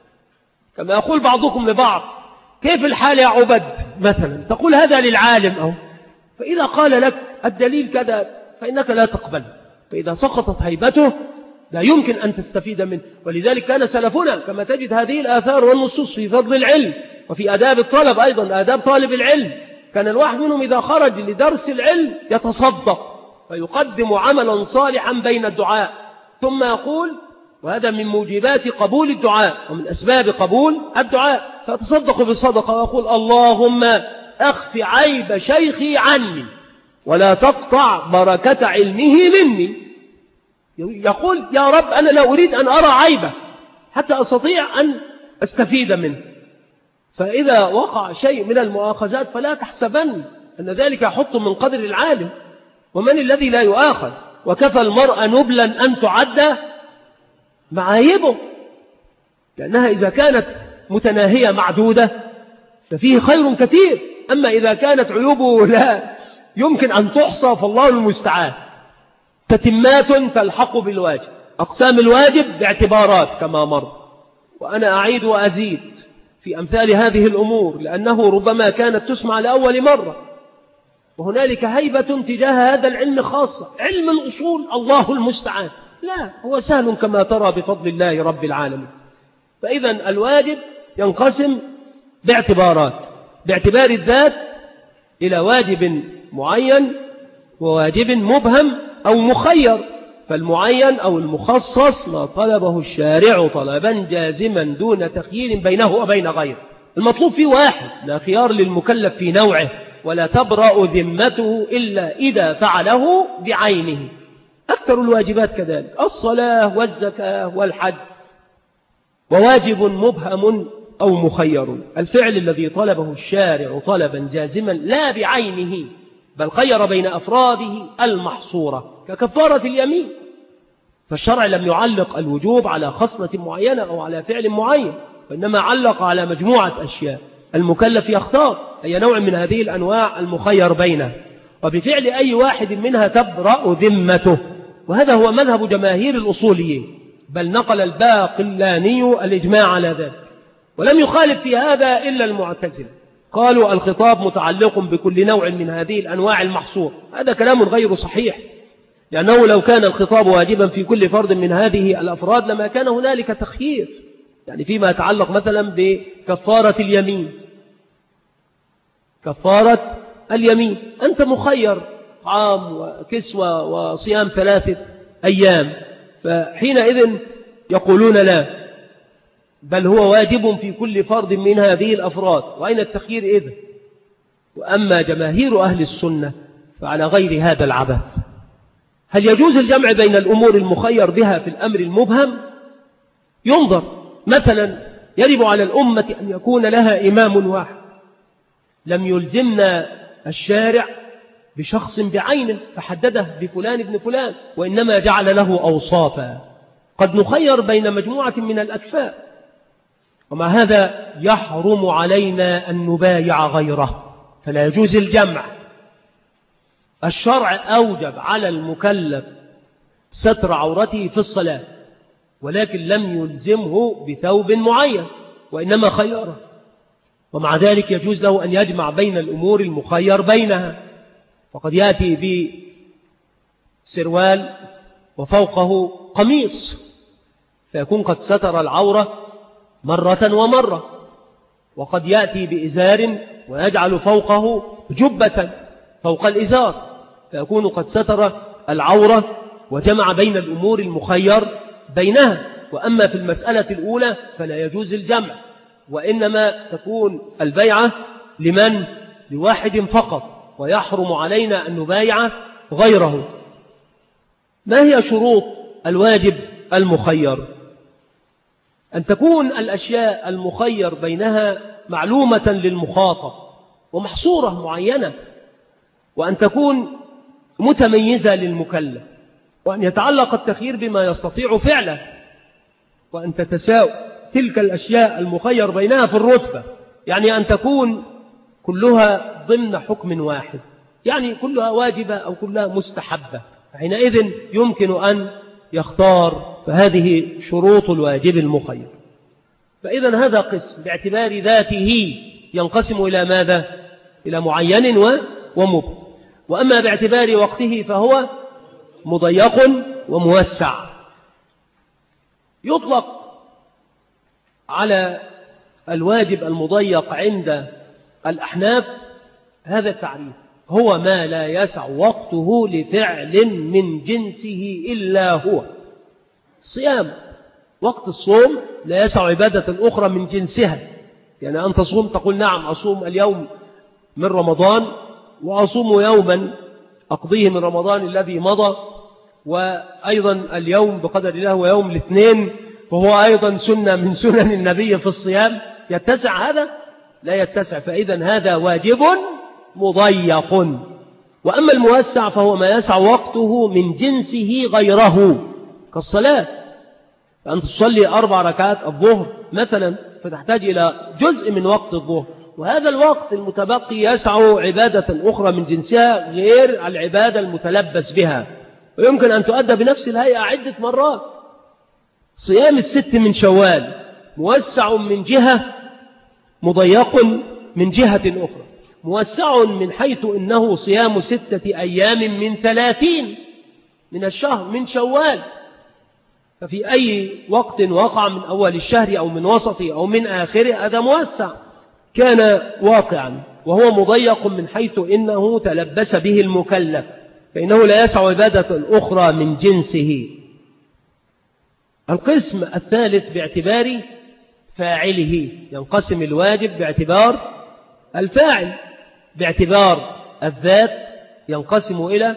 كما يقول بعضكم لبعض: كيف الحال يا عبد مثلا، تقول هذا للعالم أو، فإذا قال لك الدليل كذا فإنك لا تقبل. فإذا سقطت هيبته لا يمكن أن تستفيد منه. ولذلك كان سلفنا كما تجد هذه الآثار والنصوص في فضل العلم وفي آداب الطلب، أيضا آداب طالب العلم. كان الواحد منهم إذا خرج لدرس العلم يتصدق فيقدم عملا صالحا بين الدعاء، ثم يقول: وهذا من موجبات قبول الدعاء ومن أسباب قبول الدعاء، فيتصدق بصدقة ويقول: اللهم أخف عيب شيخي عني ولا تقطع بركة علمه مني. يقول: يا رب أنا لا أريد أن أرى عيبه حتى أستطيع أن أستفيد منه. فإذا وقع شيء من المؤاخذات فلا تحسبن أن ذلك يحط من قدر العالم، ومن الذي لا يؤاخذ؟ وكفى المرء نبلا أن تعد معايبه، لأنها إذا كانت متناهية معدودة ففيه خير كثير. أما إذا كانت عيوبه لا يمكن أن تحصى فالله المستعان. تتمات تلحق بالواجب، أقسام الواجب باعتبارات كما مر، وأنا أعيد وأزيد في أمثال هذه الأمور لأنه ربما كانت تسمع لأول مرة. وهنالك هيبة تجاه هذا العلم خاصة، علم الأصول الله المستعان، لا هو سهل كما ترى بفضل الله رب العالمين. فإذا الواجب ينقسم باعتبارات، باعتبار الذات إلى واجب معين وواجب مبهم أو مخير. فالمعين أو المخصص ما طلبه الشارع طلبا جازما دون تخيير بينه وبين غيره. المطلوب فيه واحد، لا خيار للمكلف في نوعه، ولا تبرأ ذمته إلا إذا فعله بعينه. أكثر الواجبات كذلك، الصلاة والزكاة والحج. وواجب مبهم أو مخير، الفعل الذي طلبه الشارع طلبا جازما لا بعينه بل خير بين أفراده المحصورة، ككفارة اليمين. فالشرع لم يعلق الوجوب على خصلة معينة أو على فعل معين، وإنما علق على مجموعة أشياء المكلف يختار أي نوع من هذه الأنواع المخير بينه، وبفعل أي واحد منها تبرأ ذمته. وهذا هو مذهب جماهير الأصوليين، بل نقل الباقلاني الإجماع على ذلك. ولم يخالف في هذا إلا المعتزلة، قالوا الخطاب متعلق بكل نوع من هذه الأنواع المحصور. هذا كلام غير صحيح، لأنه لو كان الخطاب واجبا في كل فرد من هذه الأفراد لما كان هنالك تخيير. يعني فيما يتعلق مثلا بكفارة اليمين، كفارة اليمين أنت مخير طعام وكسوة وصيام ثلاثة أيام، فحينئذ يقولون لا، بل هو واجب في كل فرد من هذه الأفراد. وأين التخيير إذن؟ وأما جماهير أهل السنة فعلى غير هذا العبث. هل يجوز الجمع بين الأمور المخير بها في الأمر المبهم؟ ينظر. مثلا يجب على الأمة أن يكون لها إمام واحد، لم يلزمنا الشارع بشخص بعينه فحدده بفلان ابن فلان، وإنما جعل له أوصافا. قد نخير بين مجموعة من الأكفاء، ومع هذا يحرم علينا أن نبايع غيره، فلا يجوز الجمع. الشرع أوجب على المكلف ستر عورته في الصلاة، ولكن لم يلزمه بثوب معين، وإنما خيره، ومع ذلك يجوز له أن يجمع بين الأمور المخير بينها. فقد يأتي بسروال وفوقه قميص، فيكون قد ستر العورة مرة ومرة، وقد يأتي بإزار ويجعل فوقه جبة فوق الإزار، فيكون قد ستر العورة وجمع بين الأمور المخير بينها. وأما في المسألة الأولى فلا يجوز الجمع، وإنما تكون البيعة لمن؟ لواحد فقط، ويحرم علينا أن نبايع غيره. ما هي شروط الواجب المخير؟ أن تكون الأشياء المخير بينها معلومة للمخاطب ومحصورة معينة، وأن تكون متميزة للمكلف، وأن يتعلق التخيير بما يستطيع فعله، وأن تتساوى تلك الأشياء المخير بينها في الرتبة، يعني أن تكون كلها ضمن حكم واحد، يعني كلها واجبة أو كلها مستحبة، حينئذ يمكن أن يختار. فهذه شروط الواجب المخير. فإذا هذا قسم باعتبار ذاته ينقسم إلى ماذا؟ إلى معين ومبهم. وأما باعتبار وقته فهو مضيق وموسع. يطلق على الواجب المضيق عند الأحناف هذا التعريف: هو ما لا يسع وقته لفعل من جنسه إلا هو. صيام وقت الصوم لا يسع عبادة أخرى من جنسها، يعني أن تصوم تقول نعم أصوم اليوم من رمضان وأصوم يوما أقضيه من رمضان الذي مضى، وأيضا اليوم بقدر الله ويوم الاثنين فهو أيضا سنة من سنن النبي في الصيام. يتسع هذا؟ لا يتسع. فإذا هذا واجب مضيق. وأما الموسع فهو ما يسع وقته من جنسه غيره، كالصلاة، فأن تصلي أربع ركعات الظهر مثلا فتحتاج إلى جزء من وقت الظهر، وهذا الوقت المتبقي يسع عبادة أخرى من جنسها غير العبادة المتلبس بها، ويمكن أن تؤدى بنفس الهيئة عدة مرات. صيام الست من شوال موسع من جهة، مضيق من جهة أخرى. موسع من حيث إنه صيام ستة أيام من ثلاثين من الشهر من شوال، ففي أي وقت وقع من أول الشهر أو من وسطه أو من آخره هذا موسع كان واقعا. وهو مضيق من حيث إنه تلبس به المكلف، فإنه لا يسع عبادة أخرى من جنسه. القسم الثالث باعتبار فاعله، ينقسم الواجب باعتبار الفاعل. باعتبار الذات ينقسم إلى،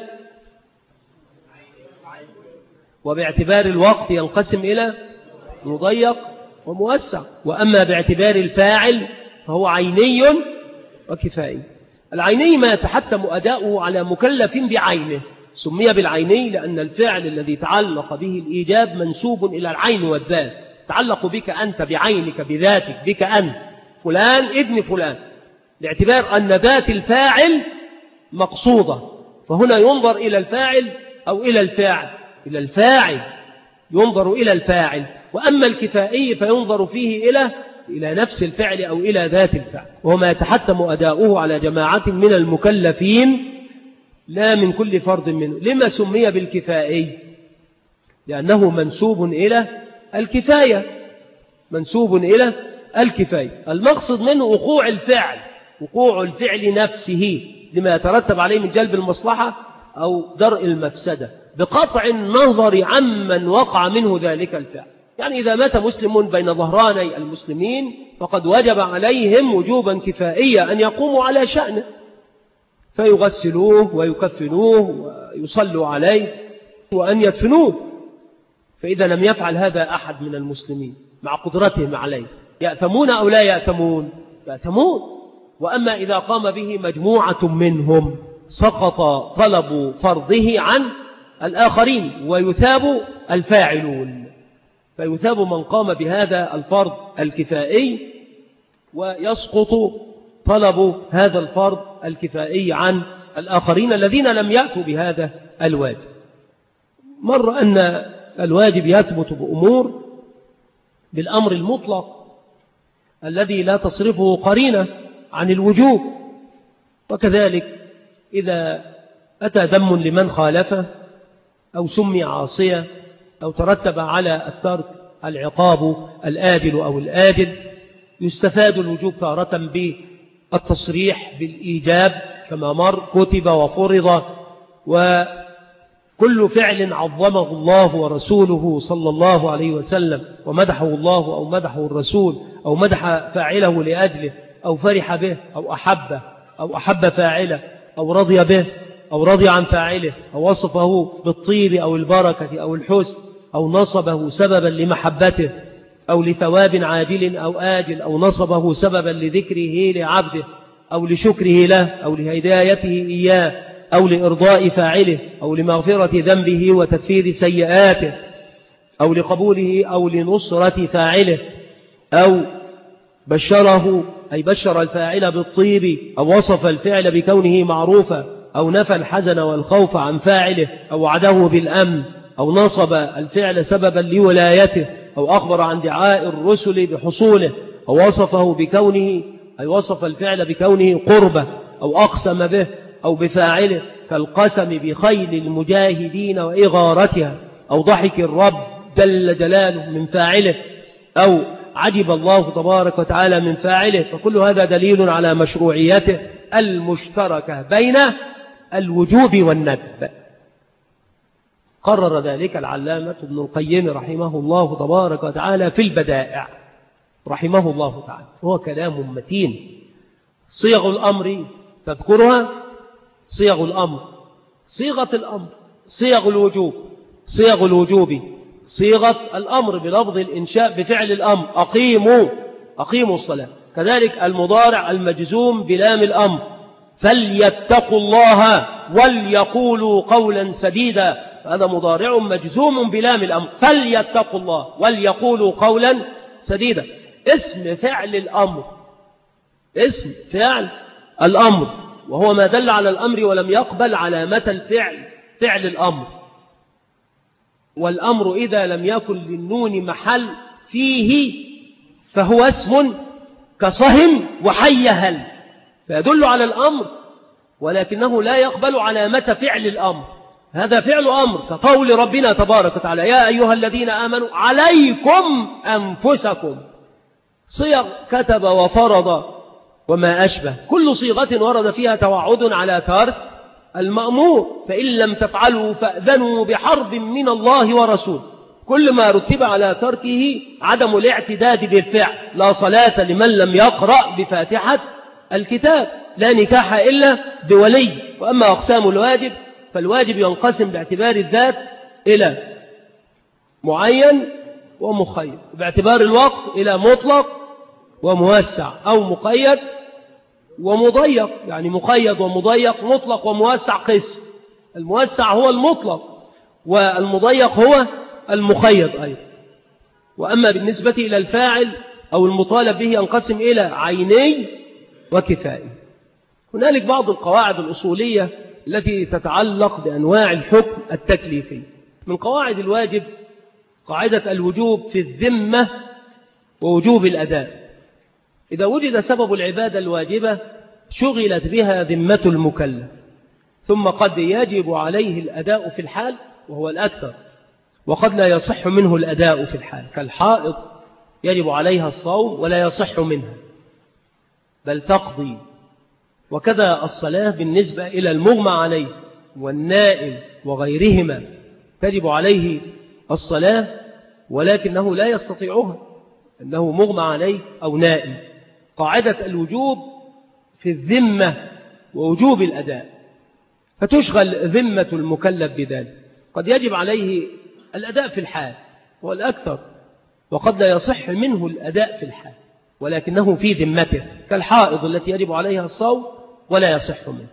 وباعتبار الوقت ينقسم إلى مضيق وموسع. وأما باعتبار الفاعل فهو عيني وكفائي. العيني ما يتحتم أداؤه على مكلف بعينه، سمي بالعيني لأن الفعل الذي تعلق به الإيجاب منسوب إلى العين والذات، تعلق بك أنت بعينك بذاتك، بك أنت فلان ابن فلان، لاعتبار أن ذات الفاعل مقصودة، فهنا ينظر إلى الفاعل أو إلى الفاعل؟ إلى الفاعل، ينظر إلى الفاعل. وأما الكفائي فينظر فيه إلى إلى نفس الفعل أو إلى ذات الفعل، وهو ما يتحتم أداؤه على جماعة من المكلفين لا من كل فرد منه. لما سمي بالكفائي؟ لأنه منسوب إلى الكفاية، منسوب إلى الكفاية. المقصد منه وقوع الفعل، وقوع الفعل نفسه لما يترتب عليه من جلب المصلحة أو درء المفسدة، بقطع النظر عمن وقع منه ذلك الفعل. يعني إذا مات مسلم بين ظهراني المسلمين فقد وجب عليهم وجوبا كفائيا أن يقوموا على شأنه، فيغسلوه ويكفنوه ويصلوا عليه وأن يدفنوه. فإذا لم يفعل هذا أحد من المسلمين مع قدرتهم عليه يأثمون أو لا يأثمون؟ يأثمون. وأما إذا قام به مجموعة منهم سقط طلب فرضه عن الآخرين ويثاب الفاعلون، فيثاب من قام بهذا الفرض الكفائي ويسقط طلب هذا الفرض الكفائي عن الآخرين الذين لم يأتوا بهذا الواجب. مر أن الواجب يثبت بأمور: بالأمر المطلق الذي لا تصرفه قرينة عن الوجوب، وكذلك إذا أتى ذم لمن خالفه أو سمي عاصية أو ترتب على الترك العقاب الآجل أو الآجل، يستفاد الوجوب تارة بالتصريح بالإيجاب كما مر: كتب وفرض. وكل فعل عظمه الله ورسوله صلى الله عليه وسلم ومدحه الله أو مدحه الرسول أو مدح فاعله لأجله أو فرح به أو أحبه أو أحب فاعله أو رضي به أو رضي عن فاعله أو وصفه بالطيب أو البركة أو الحسن أو نصبه سببا لمحبته أو لثواب عاجل أو آجل أو نصبه سببا لذكره لعبده أو لشكره له أو لهدايته إياه أو لإرضاء فاعله أو لمغفرة ذنبه وتكفير سيئاته أو لقبوله أو لنصرة فاعله أو بشره أي بشر الفاعل بالطيب أو وصف الفعل بكونه معروفا أو نفى الحزن والخوف عن فاعله أو وعده بالأمن أو نصب الفعل سببا لولايته أو أخبر عن دعاء الرسل بحصوله أو وصفه بكونه أي وصف الفعل بكونه قربة أو أقسم به أو بفاعله كالقسم بخيل المجاهدين وإغارتها أو ضحك الرب جل جلاله من فاعله أو عجب الله تبارك وتعالى من فاعله، فكل هذا دليل على مشروعيته المشتركة بين الوجوب والندب. قرر ذلك العلامة ابن القيم رحمه الله تبارك وتعالى في البدائع رحمه الله تعالى، هو كلام متين. صيغ الأمر تذكرها: صيغ الأمر، صيغة الأمر، صيغ الوجوب، صيغ الوجوب، صيغة الأمر بلفظ الإنشاء بفعل الأمر: أقيموا، أقيموا الصلاة. كذلك المضارع المجزوم بلام الأمر: فليتقوا الله وليقولوا قولا سديدا، هذا مضارع مجزوم بلام الأمر، فليتقوا الله وليقولوا قولا سديدا. اسم فعل الأمر، اسم فعل الأمر، وهو ما دل على الأمر ولم يقبل علامة الفعل، فعل الأمر. والأمر إذا لم يكن للنون محل فيه فهو اسم كصهم وحي هل، فيدل على الأمر ولكنه لا يقبل علامة فعل الأمر. هذا فعل أمر كقول ربنا تبارك وتعالى: يا أيها الذين آمنوا عليكم أنفسكم. صيغ كتب وفرض وما أشبه، كل صيغة ورد فيها توعد على ترك المأمور، فإن لم تفعلوا فأذنوا بحرب من الله ورسوله. كل ما رتب على تركه عدم الاعتداد بالفعل: لا صلاة لمن لم يقرأ بفاتحة الكتاب، لا نكاح إلا بولي. وأما أقسام الواجب فالواجب ينقسم باعتبار الذات إلى معين ومخير، باعتبار الوقت إلى مطلق وموسع أو مقيد ومضيق، يعني مقيد ومضيق، مطلق وموسع قسم. الموسع هو المطلق والمضيق هو المخيد أيضا. وأما بالنسبة إلى الفاعل أو المطالب به ينقسم إلى عيني وكفائي. هنالك بعض القواعد الأصولية التي تتعلق بأنواع الحكم التكليفي. من قواعد الواجب قاعدة الوجوب في الذمة ووجوب الأداء. إذا وجد سبب العبادة الواجبة شغلت بها ذمة المكلف، ثم قد يجب عليه الأداء في الحال وهو الأكثر، وقد لا يصح منه الأداء في الحال، كالحائض يجب عليها الصوم ولا يصح منها بل تقضي. وكذا الصلاة بالنسبة إلى المغمى عليه والنائم وغيرهما، تجب عليه الصلاة ولكنه لا يستطيعها، أنه مغمى عليه أو نائم. قاعدة الوجوب في الذمة ووجوب الأداء، فتشغل ذمة المكلف بذلك. قد يجب عليه الأداء في الحال هو الأكثر، وقد لا يصح منه الأداء في الحال ولكنه في ذمته، كالحائض التي يجب عليها الصوم ولا يصح منه.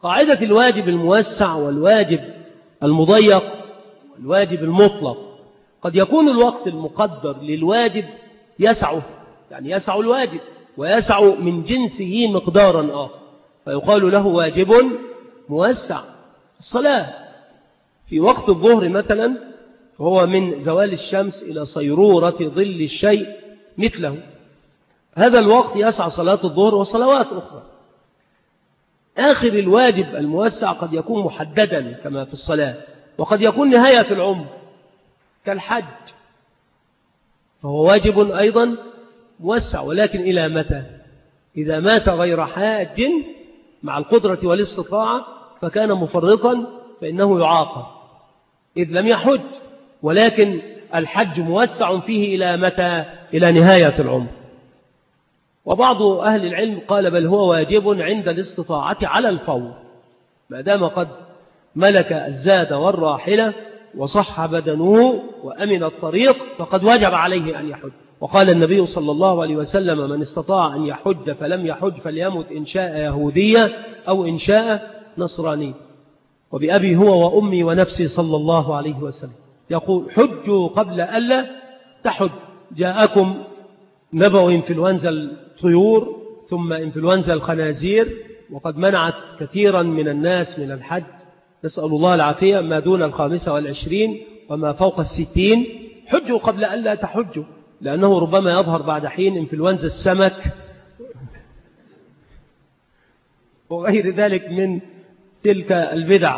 قاعدة الواجب الموسع والواجب المضيق والواجب المطلق، قد يكون الوقت المقدر للواجب يسعه، يعني يسع الواجب ويسع من جنسه مقدارا آخر، فيقال له واجب موسع. الصلاة في وقت الظهر مثلا هو من زوال الشمس إلى صيرورة ظل الشيء مثله، هذا الوقت يسع صلاة الظهر وصلوات أخرى. آخر الواجب الموسع قد يكون محددا كما في الصلاة، وقد يكون نهاية العمر كالحج، فهو واجب أيضا موسع، ولكن إلى متى؟ إذا مات غير حاج مع القدرة والاستطاعة فكان مفرطا فإنه يعاقب إذ لم يحج، ولكن الحج موسع فيه إلى متى؟ إلى نهاية العمر. وبعض أهل العلم قال بل هو واجب عند الاستطاعة على الفور، ما دام قد ملك الزاد والراحلة وصح بدنه وأمن الطريق فقد وجب عليه أن يحج. وقال النبي صلى الله عليه وسلم من استطاع أن يحج فلم يحج فليمت إن شاء يهودية أو إن شاء نصراني. وبأبي هو وأمي ونفسي صلى الله عليه وسلم يقول حجوا قبل ألا تحج. جاءكم نبأ إنفلونزا الطيور ثم إنفلونزا الخنازير، وقد منعت كثيرا من الناس من الحج، نسأل الله العافية، ما دون الخامسة والعشرين وما فوق الستين حجوا قبل ألا تحجوا، لأنه ربما يظهر بعد حين إنفلونزا السمك وغير ذلك من تلك البدع.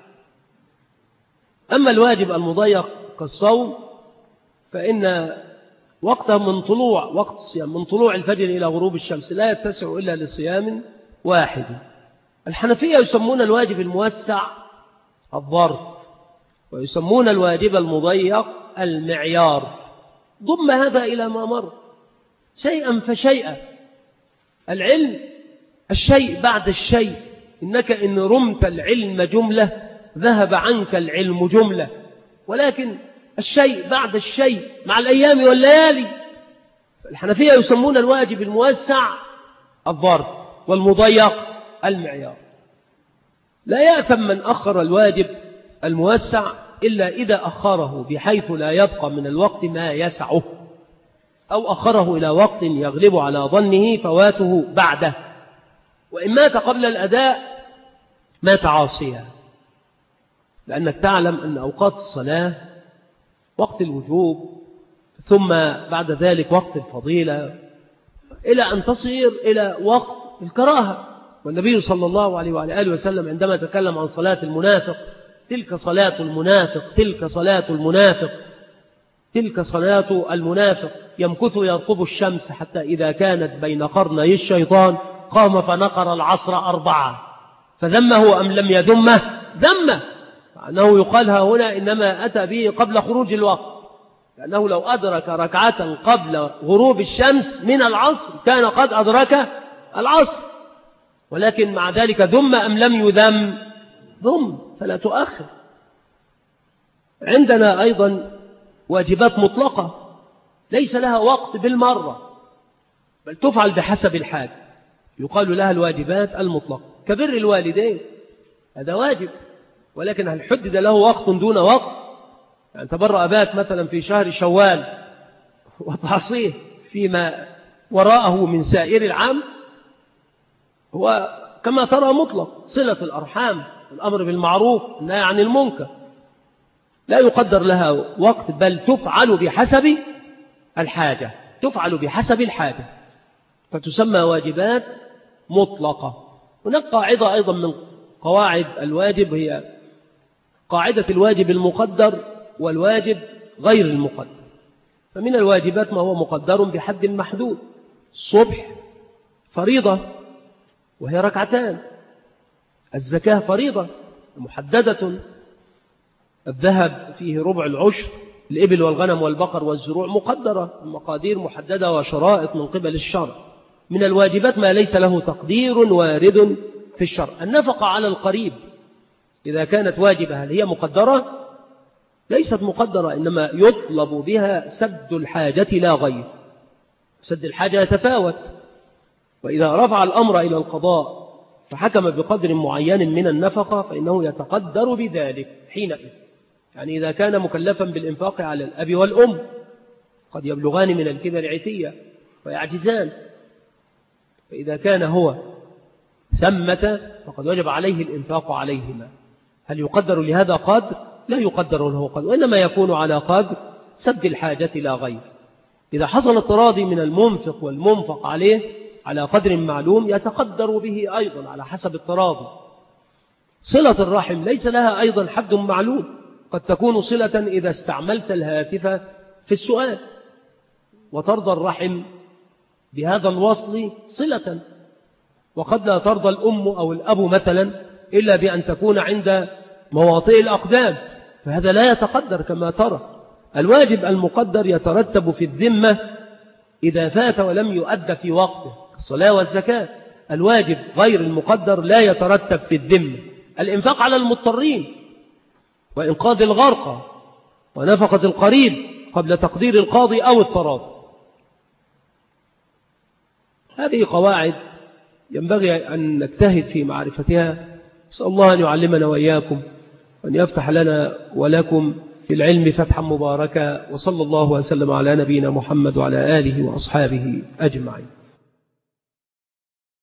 أما الواجب المضيق كالصوم فإن وقته من طلوع وقت الصيام من طلوع الفجر إلى غروب الشمس لا يتسع إلا لصيام واحد. الحنفية يسمون الواجب الموسع الظرف، ويسمون الواجب المضيق المعيار. ضم هذا إلى ما مر شيئا فشيئا. العلم الشيء بعد الشيء، إنك إن رمت العلم جملة ذهب عنك العلم جملة، ولكن الشيء بعد الشيء مع الأيام والليالي. الحنفية يسمون الواجب الموسع الظرف والمضيق المعيار. لا يأثم من أخر الواجب الموسع إلا إذا أخره بحيث لا يبقى من الوقت ما يسعه، أو أخره إلى وقت يغلب على ظنه فواته بعده، وإن مات قبل الأداء مات عاصيا. لأنك تعلم أن أوقات الصلاة وقت الوجوب، ثم بعد ذلك وقت الفضيلة، إلى أن تصير إلى وقت الكراهة. والنبي صلى الله عليه وعلى آله وسلم عندما تكلم عن صلاة المنافق تلك صلاة المنافق تلك صلاة المنافق تلك صلاة المنافق يمكث يرقب الشمس حتى إذا كانت بين قرني الشيطان قام فنقر العصر أربعة فذمه أم لم يذمه؟ ذمه، أنه يقالها هنا إنما أتى به قبل خروج الوقت، لأنه لو أدرك ركعة قبل غروب الشمس من العصر كان قد أدرك العصر، ولكن مع ذلك ذم أم لم يذم؟ ذم، فلا تؤخر. عندنا أيضا واجبات مطلقة ليس لها وقت بالمرة، بل تفعل بحسب الحاجة، يقال لها الواجبات المطلقة. كبر الوالدين هذا واجب، ولكن هل حدد له وقت دون وقت؟ يعني تبر أباك مثلا في شهر شوال وتعصيه فيما وراءه من سائر العام، هو كما ترى مطلق. صلة الأرحام، الأمر بالمعروف، النهي عن المنكر، لا يقدر لها وقت، بل تفعل بحسب الحاجة، تفعل بحسب الحاجة، فتسمى واجبات مطلقة. هناك قاعدة أيضا من قواعد الواجب، هي قاعدة الواجب المقدر والواجب غير المقدر. فمن الواجبات ما هو مقدر بحد محدود. الصبح فريضة وهي ركعتان، الزكاة فريضة محددة، الذهب فيه ربع العشر، الإبل والغنم والبقر والزروع مقدرة، المقادير محددة وشرائط من قبل الشرع. من الواجبات ما ليس له تقدير وارد في الشرع. النفقة على القريب إذا كانت واجبة هل هي مقدرة؟ ليست مقدرة، إنما يطلب بها سد الحاجة لا غير. سد الحاجة يتفاوت، وإذا رفع الأمر إلى القضاء فحكم بقدر معين من النفقة فإنه يتقدر بذلك حينئذ. يعني إذا كان مكلفا بالإنفاق على الأب والأم قد يبلغان من الكبر عتية ويعجزان، فإذا كان هو ثمة فقد وجب عليه الإنفاق عليهما. هل يقدر لهذا قدر؟ لا يقدر له قدر، وإنما يكون على قدر سد الحاجة لا غير. إذا حصل التراضي من المنفق والمنفق عليه على قدر معلوم يتقدر به أيضا على حسب التراضي. صلة الرحم ليس لها أيضا حد معلوم، قد تكون صلة إذا استعملت الهاتف في السؤال، وترضى الرحم بهذا الوصل صلة، وقد لا ترضى الأم أو الأب مثلا إلا بأن تكون عند مواطئ الأقدام، فهذا لا يتقدر كما ترى. الواجب المقدر يترتب في الذمة إذا فات ولم يؤد في وقته، الصلاة والزكاة. الواجب غير المقدر لا يترتب في الذمة، الإنفاق على المضطرين وإنقاذ الغرقى ونفقة القريب قبل تقدير القاضي أو التراضي. هذه قواعد ينبغي أن نجتهد في معرفتها. أسأل الله أن يعلمنا وإياكم وأن يفتح لنا ولكم في العلم فتحا مباركا، وصلى الله وسلم على نبينا محمد وعلى آله وأصحابه أجمعين.